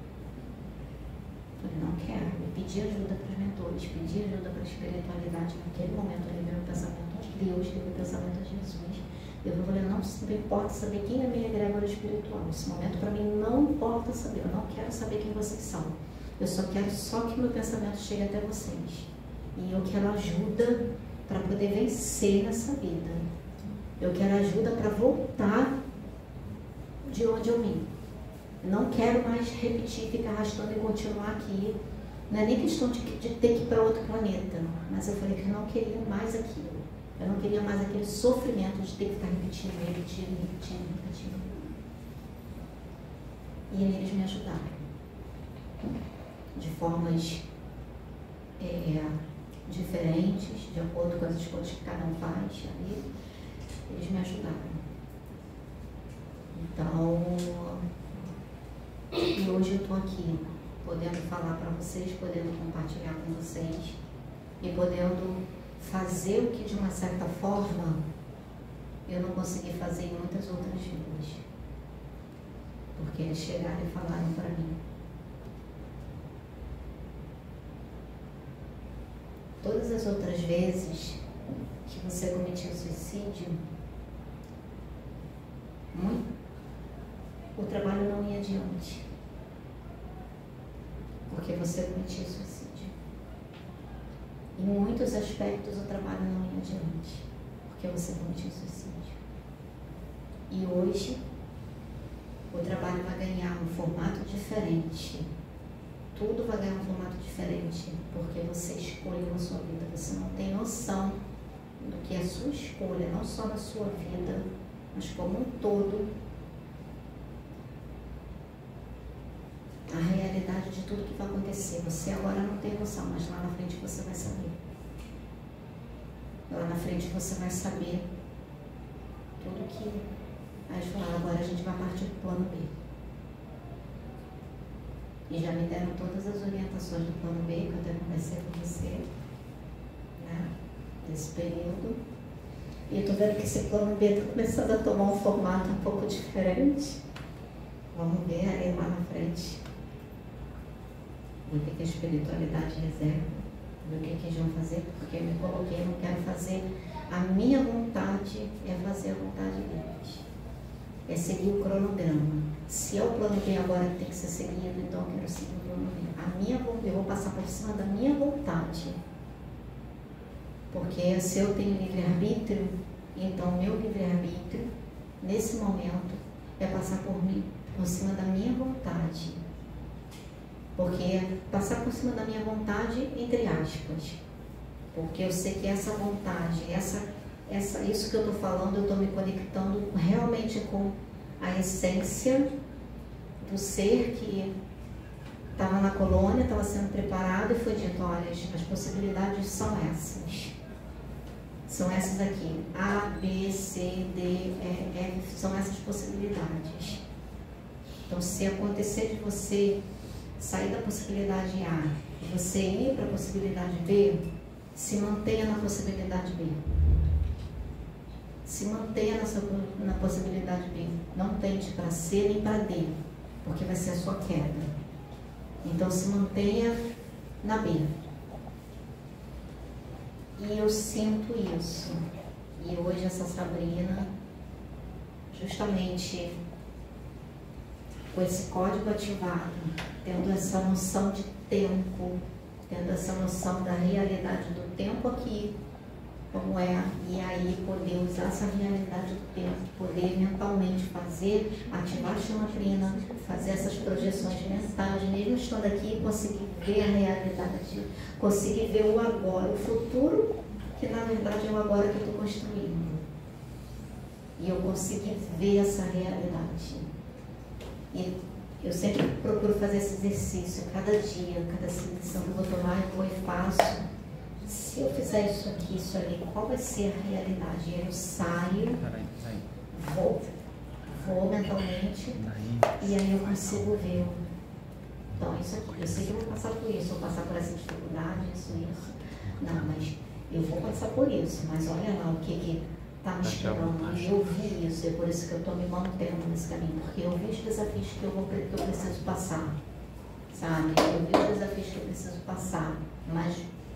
Eu não quero. Eu pedi ajuda para os mentores, pedi ajuda para a espiritualidade. Naquele momento eu levei meu pensamento a Deus, levei meu pensamento a Jesus. Eu falei, não, não importa saber quem é a minha egrégora espiritual. Esse momento para mim não importa saber. Eu não quero saber quem vocês são. Eu só quero só que meu pensamento chegue até vocês. E eu quero ajuda para poder vencer nessa vida. Eu quero ajuda para voltar de onde eu vim. Eu não quero mais repetir, ficar arrastando e continuar aqui. Não é nem questão de, de ter que ir para outro planeta. Mas eu falei que eu não queria mais aquilo. Eu não queria mais aquele sofrimento de ter que ficar repetindo, repetindo, repetindo, repetindo. E aí eles me ajudaram. De formas é, diferentes, de acordo com as escolhas que cada um faz ali. Eles me ajudaram. Então, e hoje eu estou aqui, podendo falar para vocês, podendo compartilhar com vocês e podendo fazer o que de uma certa forma eu não consegui fazer em muitas outras vidas. porque eles chegaram e falaram para mim. Todas as outras vezes que você cometia suicídio, muito, o trabalho não ia adiante, porque você cometia suicídio. Em muitos aspectos o trabalho não ia adiante, porque você cometia suicídio. E hoje o trabalho vai ganhar um formato diferente. Tudo vai ganhar um formato diferente, porque você escolheu a sua vida. Você não tem noção do que é a sua escolha, não só na sua vida, mas como um todo, a realidade de tudo que vai acontecer. Você agora não tem noção, mas lá na frente você vai saber. Lá na frente você vai saber tudo que... Aí falaram, agora a gente vai partir do plano B. E já me deram todas as orientações do plano B, que eu até conversei com você, né, nesse período. E eu tô vendo que esse plano B está começando a tomar um formato um pouco diferente. Vamos ver aí lá na frente. O que a espiritualidade reserva, do que, que eles vão fazer, porque eu me coloquei, não quero fazer. A minha vontade é fazer a vontade deles. É seguir o cronograma. Se é o plano B agora que tem que ser seguido, então eu quero seguir o plano B. A minha, eu vou passar por cima da minha vontade. Porque se eu tenho livre-arbítrio, então o meu livre-arbítrio, nesse momento, é passar por mim, por cima da minha vontade. Porque é passar por cima da minha vontade, entre aspas. Porque eu sei que essa vontade, essa, essa, isso que eu estou falando, eu estou me conectando realmente com a essência do ser que estava na colônia, estava sendo preparado e foi dito, olha, as possibilidades são essas. São essas aqui, A, B, C, D, E, F, são essas possibilidades. Então, se acontecer de você sair da possibilidade A e você ir para a possibilidade B, se mantenha na possibilidade B. Se mantenha na, sua, na possibilidade B. Não tente para C nem para D, porque vai ser a sua queda. Então, se mantenha na B. E eu sinto isso. E hoje essa Sabrina, justamente com esse código ativado, tendo essa noção de tempo, tendo essa noção da realidade do tempo aqui, como é, e aí poder usar essa realidade do tempo, poder mentalmente fazer, ativar a chamatrina, fazer essas projeções mentais, mesmo estando aqui, conseguir ver a realidade, conseguir ver o agora, o futuro, que na verdade é o agora que eu estou construindo. E eu consegui ver essa realidade. E eu sempre procuro fazer esse exercício, cada dia, cada decisão que eu vou tomar, eu vou e faço. Se eu fizer isso aqui, isso ali, qual vai ser a realidade? E aí eu saio, vou, vou mentalmente, e aí eu consigo ver. Então, isso aqui, eu sei que eu vou passar por isso, vou passar por essa dificuldade, isso, isso. Não, mas eu vou passar por isso, mas olha lá o que que está me esperando. E eu vi isso, é por isso que eu estou me mantendo nesse caminho, porque eu vi os desafios que eu, vou, que eu preciso passar, sabe? Eu vi os desafios que eu preciso passar, mas...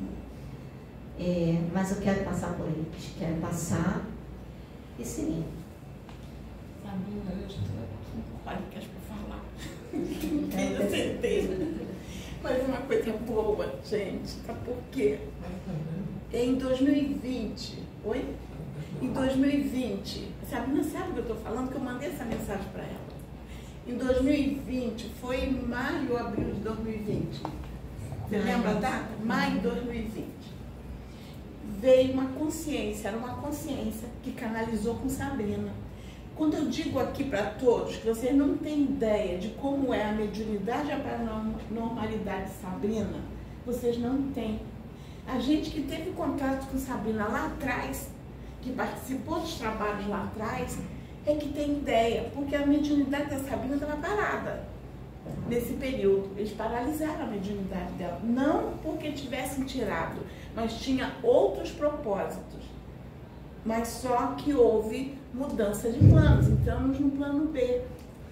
É, mas eu quero passar por eles, quero passar e seguir. Sabrina, eu estou com podcast para falar. Tenho certeza. Mas uma coisa boa, gente, tá porque em dois mil e vinte, oi? Em dois mil e vinte, a Sabrina sabe o que eu estou falando, que eu mandei essa mensagem para ela. Em dois mil e vinte, foi em maio ou abril de dois mil e vinte. Você lembra a data? Maio de dois mil e vinte. Veio uma consciência, era uma consciência que canalizou com Sabrina. Quando eu digo aqui para todos que vocês não têm ideia de como é a mediunidade e a paranormalidade de Sabrina, vocês não têm. A gente que teve contato com Sabrina lá atrás, que participou dos trabalhos lá atrás, é que tem ideia, porque a mediunidade da Sabrina estava parada. Nesse período, eles paralisaram a mediunidade dela, não porque tivessem tirado, mas tinha outros propósitos. Mas só que houve mudança de planos, entramos no plano B.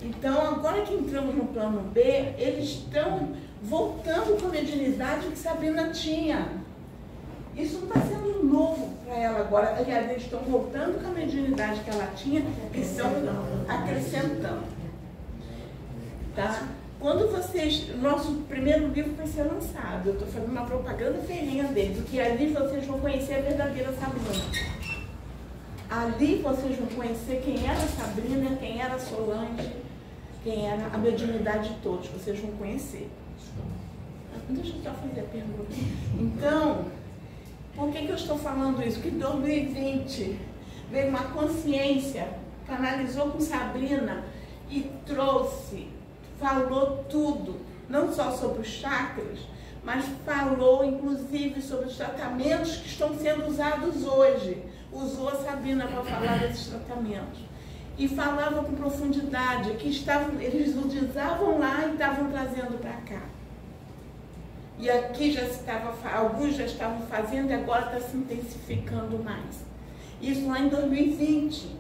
Então, agora que entramos no plano B, eles estão voltando com a mediunidade que Sabrina tinha. Isso não está sendo novo para ela agora. Aliás, eles estão voltando com a mediunidade que ela tinha e estão acrescentando. Tá? Quando vocês... Nosso primeiro livro vai ser lançado. Eu estou fazendo uma propaganda feirinha dele, porque ali vocês vão conhecer a verdadeira Sabrina. Ali vocês vão conhecer quem era Sabrina, quem era Solange, quem era a mediunidade de todos. Vocês vão conhecer. Deixa eu só fazer a pergunta. Então, por que, que eu estou falando isso? Que em dois mil e vinte veio uma consciência, canalizou com Sabrina e trouxe, falou tudo, não só sobre os chakras, mas falou inclusive sobre os tratamentos que estão sendo usados hoje. Usou a Sabrina para falar desses tratamentos. E falava com profundidade, que estavam, eles utilizavam lá e estavam trazendo para cá. E aqui já estava, alguns já estavam fazendo e agora está se intensificando mais. Isso lá em dois mil e vinte.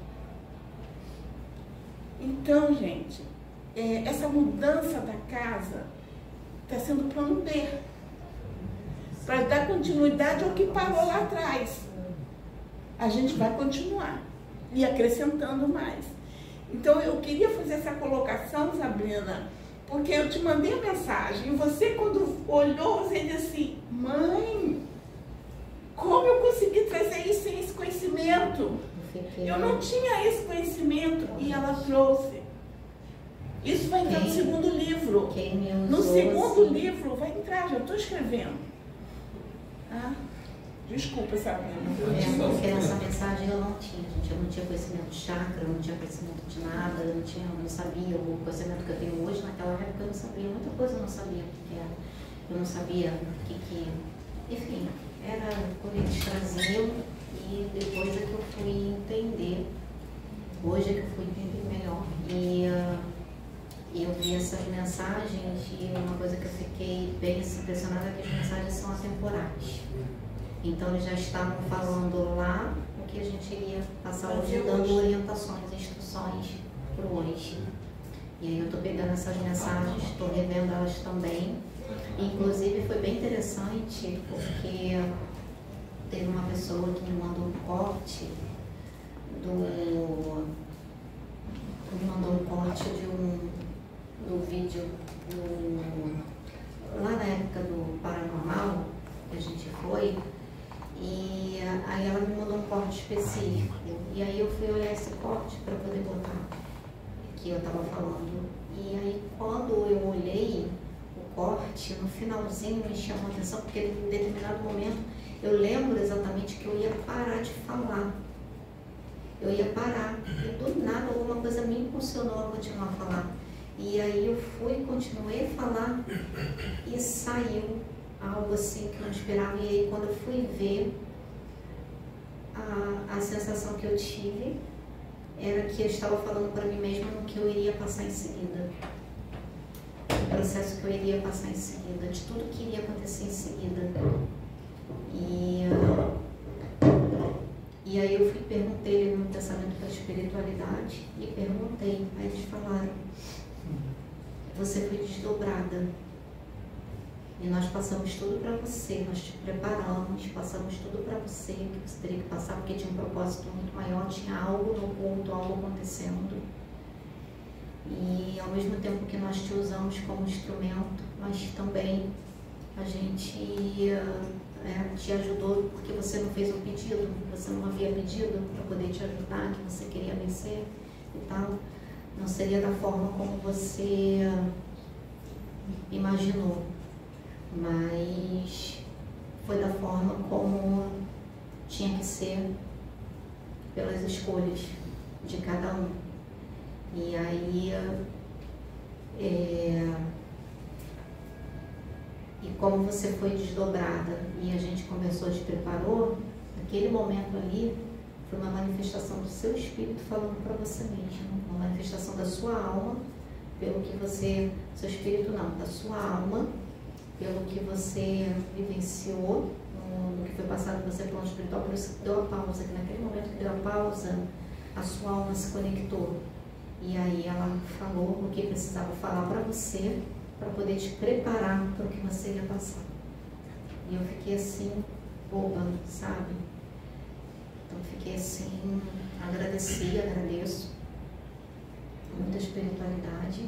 Então, gente, é, essa mudança da casa está sendo plano B. Para dar continuidade ao que parou lá atrás. A gente vai continuar e acrescentando mais. Então, eu queria fazer essa colocação, Sabrina, porque eu te mandei a mensagem e você, quando olhou, você disse assim, mãe, como eu consegui trazer isso sem esse conhecimento? Eu não tinha esse conhecimento e ela trouxe. Isso vai entrar no segundo livro. No segundo livro vai entrar, já estou escrevendo. Ah, desculpa, Sabrina. É, porque essa mensagem eu não tinha, gente. Eu não tinha conhecimento de chakra, eu não tinha conhecimento de nada, eu não, tinha, eu não sabia o conhecimento que eu tenho hoje. Naquela época eu não sabia, muita coisa eu não sabia o que era. Eu não sabia o que que... Enfim, era quando eles traziam e depois é que eu fui entender. Hoje é que eu fui entender melhor. E uh, eu vi essas mensagens e uma coisa que eu fiquei bem impressionada é que as mensagens são atemporais. Então eles já estavam falando lá o que a gente iria passar hoje, dando orientações, instruções para o hoje. E aí eu estou pegando essas mensagens, estou revendo elas também. Inclusive foi bem interessante porque teve uma pessoa que me mandou um corte do. me mandou um corte de um do vídeo do, lá na época do Paranormal que a gente foi. E aí ela me mandou um corte específico. E aí eu fui olhar esse corte para poder botar que eu estava falando. E aí quando eu olhei o corte, no finalzinho me chamou a atenção, porque em determinado momento eu lembro exatamente que eu ia parar de falar. Eu ia parar. E do nada alguma coisa me impulsionou a continuar a falar. E aí eu fui, continuei a falar e saiu algo assim que eu não esperava. E aí quando eu fui ver, a, a sensação que eu tive era que eu estava falando para mim mesma no que eu iria passar em seguida. O processo que eu iria passar em seguida, de tudo que iria acontecer em seguida. E, e aí eu fui perguntei no pensamento da espiritualidade e perguntei, aí eles falaram, você foi desdobrada. E nós passamos tudo para você, nós te preparamos, passamos tudo para você, que você teria que passar, porque tinha um propósito muito maior, tinha algo no culto, algo acontecendo. E ao mesmo tempo que nós te usamos como instrumento, mas também a gente é, te ajudou porque você não fez um pedido, você não havia pedido para poder te ajudar, que você queria vencer e tal. Não seria da forma como você imaginou, mas foi da forma como tinha que ser pelas escolhas de cada um. E aí, é, e como você foi desdobrada e a gente conversou, te preparou, naquele momento ali foi uma manifestação do seu espírito falando para você mesmo, uma manifestação da sua alma, pelo que você, seu espírito não, da sua alma, pelo que você vivenciou, no, no que foi passado em você plano espiritual, por isso que deu a pausa, que naquele momento que deu a pausa, a sua alma se conectou. E aí ela falou o que precisava falar para você, para poder te preparar para o que você ia passar. E eu fiquei assim, boba, sabe? Então fiquei assim, agradeci, agradeço. Muita espiritualidade.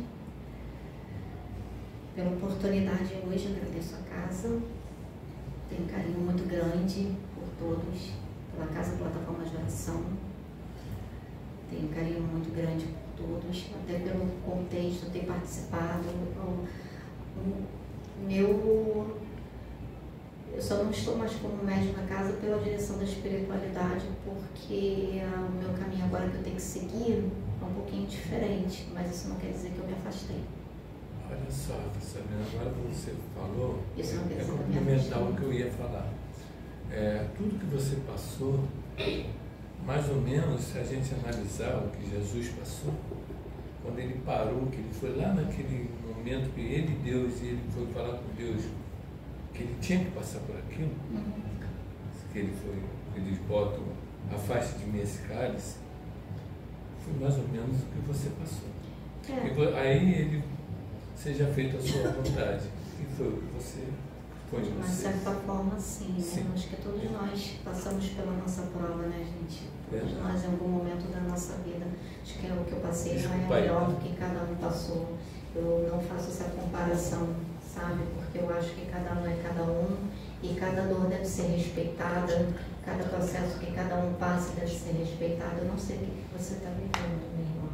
Pela oportunidade hoje, agradeço a casa. Tenho um carinho muito grande por todos, pela Casa Plataforma de Oração. Tenho um carinho muito grande por todos, até pelo contexto, ter participado. O, o meu, eu só não estou mais como médium na casa pela direção da espiritualidade, porque ah, o meu caminho agora que eu tenho que seguir é um pouquinho diferente, mas isso não quer dizer que eu me afastei. Olha só, Sabrina, agora você falou, Isso não quer é dizer que eu me complementar afastei. o que eu ia falar. É, tudo que você passou, mais ou menos, se a gente analisar o que Jesus passou, quando ele parou, que ele foi lá naquele momento que ele, Deus, e ele foi falar com Deus, que ele tinha que passar por aquilo, Uhum. que ele foi, eles botam, afaste de mim esse cálice, foi mais ou menos o que você passou. É. E vo- aí ele, seja feita a sua vontade, e foi o que você foi de De uma você. certa forma, sim, né? Sim. Acho que todos nós passamos pela nossa prova, né, gente? Todos É. nós, em algum momento da nossa vida. Acho que é o que eu passei não é Desculpa aí. melhor do que cada um passou. Eu não faço essa comparação, sabe? Porque eu acho que cada um é cada um e cada dor deve ser respeitada, cada processo que cada um passa deve ser respeitado. Eu não sei o que que você está vivendo, meu irmão.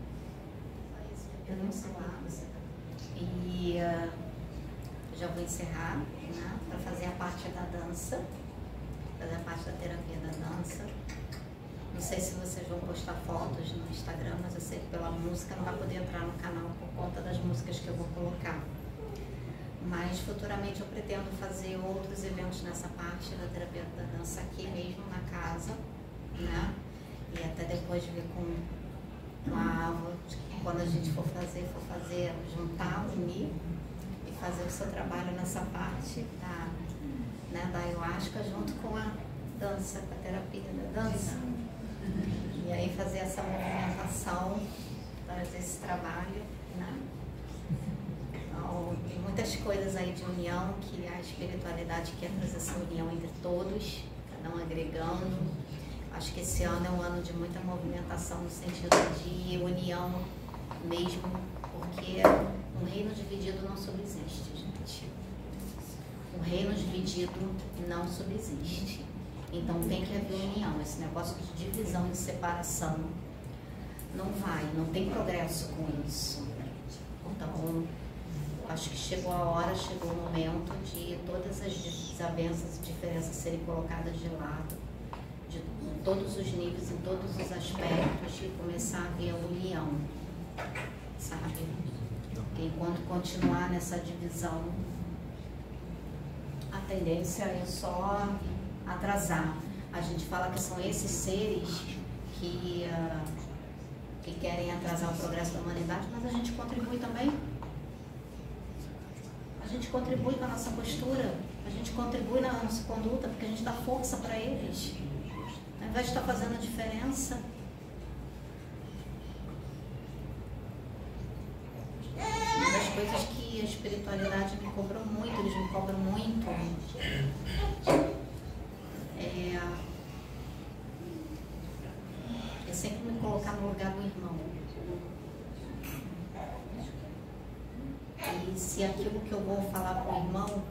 Eu não sei o que você está vivendo. E uh, já vou encerrar, né, para fazer a parte da dança, fazer a parte da terapia da dança. Não sei se vocês vão postar fotos no Instagram, mas eu sei que pela música não vai poder entrar no canal por conta das músicas que eu vou colocar. Mas futuramente eu pretendo fazer outros eventos nessa parte da terapia da dança aqui mesmo na casa, né? E até depois ver com, com a Ava, quando a gente for fazer, for fazer, juntar, unir e fazer o seu trabalho nessa parte da, né, da ayahuasca junto com a dança, com a terapia da dança. E aí fazer essa movimentação, fazer esse trabalho, né? Então, tem muitas coisas aí de união que a espiritualidade quer trazer essa união entre todos, cada um agregando. Acho que esse ano é um ano de muita movimentação no sentido de união mesmo, porque um reino dividido não subsiste, gente. Um reino dividido não subsiste. Então tem que haver união. Esse negócio de divisão e separação não vai, não tem progresso com isso. Então, acho que chegou a hora, chegou o momento de todas as desavenças e diferenças serem colocadas de lado, de todos os níveis, em todos os aspectos, e começar a haver a união, sabe? Porque enquanto continuar nessa divisão, a tendência é só atrasar. A gente fala que são esses seres que, uh, que querem atrasar o progresso da humanidade, mas a gente contribui também. A gente contribui com a nossa postura, a gente contribui na nossa conduta, porque a gente dá força para eles. Ao invés de estar fazendo a diferença. Uma das coisas que a espiritualidade me cobrou muito, eles me cobram muito, é, é sempre me colocar no lugar do irmão. E se aquilo que eu vou falar para o irmão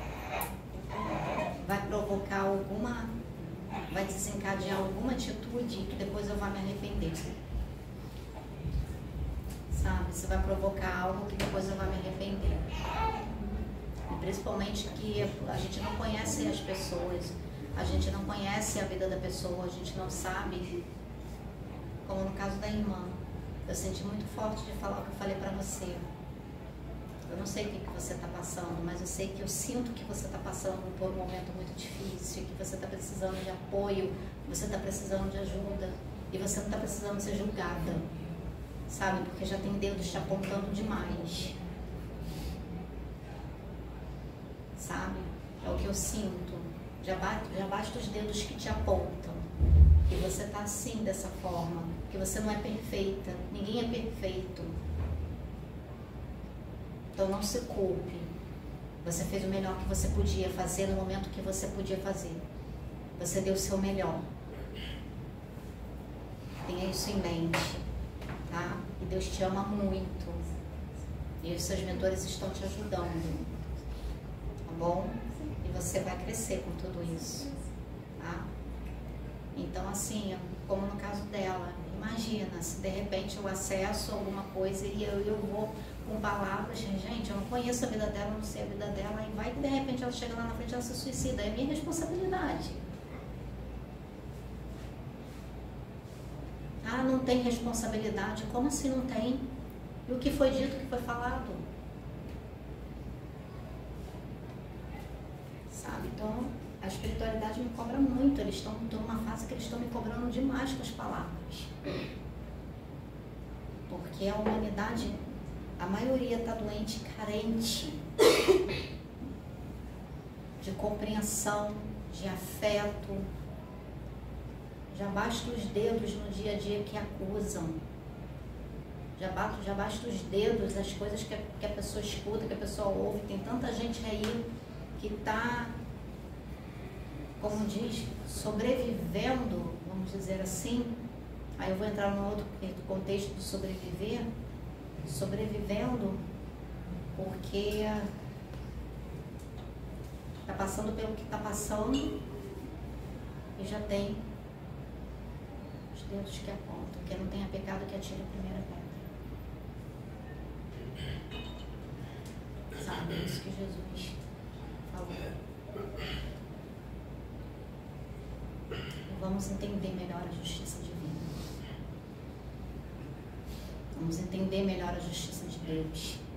vai provocar alguma, vai desencadear alguma atitude que depois eu vá me arrepender. Sabe? Se vai provocar algo que depois eu vá me arrepender. E principalmente que a gente não conhece as pessoas, a gente não conhece a vida da pessoa, a gente não sabe, como no caso da irmã. Eu senti muito forte de falar o que eu falei para você. Eu não sei o que, que você está passando, mas eu sei que eu sinto que você está passando por um momento muito difícil, que você está precisando de apoio, que você está precisando de ajuda, e você não está precisando ser julgada, sabe? Porque já tem dedos te apontando demais, sabe? É o que eu sinto. Já basta, já basta os dedos que te apontam. que você está assim, dessa forma, que você não é perfeita, ninguém é perfeito. Então não se culpe. Você fez o melhor que você podia fazer no momento que você podia fazer. Você deu o seu melhor. Tenha isso em mente, tá? E Deus te ama muito. E os seus mentores estão te ajudando, tá bom? E você vai crescer com tudo isso, tá? Então, assim, como no caso dela, imagina se de repente eu acesso alguma coisa e eu, eu vou com palavras, gente, eu não conheço a vida dela, não sei a vida dela, e vai que de repente ela chega lá na frente e ela se suicida, é minha responsabilidade. Ah, não tem responsabilidade, como assim não tem? E o que foi dito, o que foi falado? Sabe, então a espiritualidade me cobra muito, eles estão numa fase que eles estão me cobrando demais com as palavras. Porque a humanidade, a maioria está doente, carente de compreensão, de afeto. Já basta os dedos no dia a dia que acusam. Já, bato, já basta os dedos, as coisas que a, que a pessoa escuta, que a pessoa ouve. Tem tanta gente aí que está, como diz, sobrevivendo, vamos dizer assim. Aí eu vou entrar num outro contexto do sobreviver. Sobrevivendo porque está passando pelo que está passando e já tem os dedos que apontam. Quem não tenha pecado que atire a primeira pedra. Sabe, é isso que Jesus falou. Vamos entender melhor a justiça divina. Vamos entender melhor a justiça de Deus.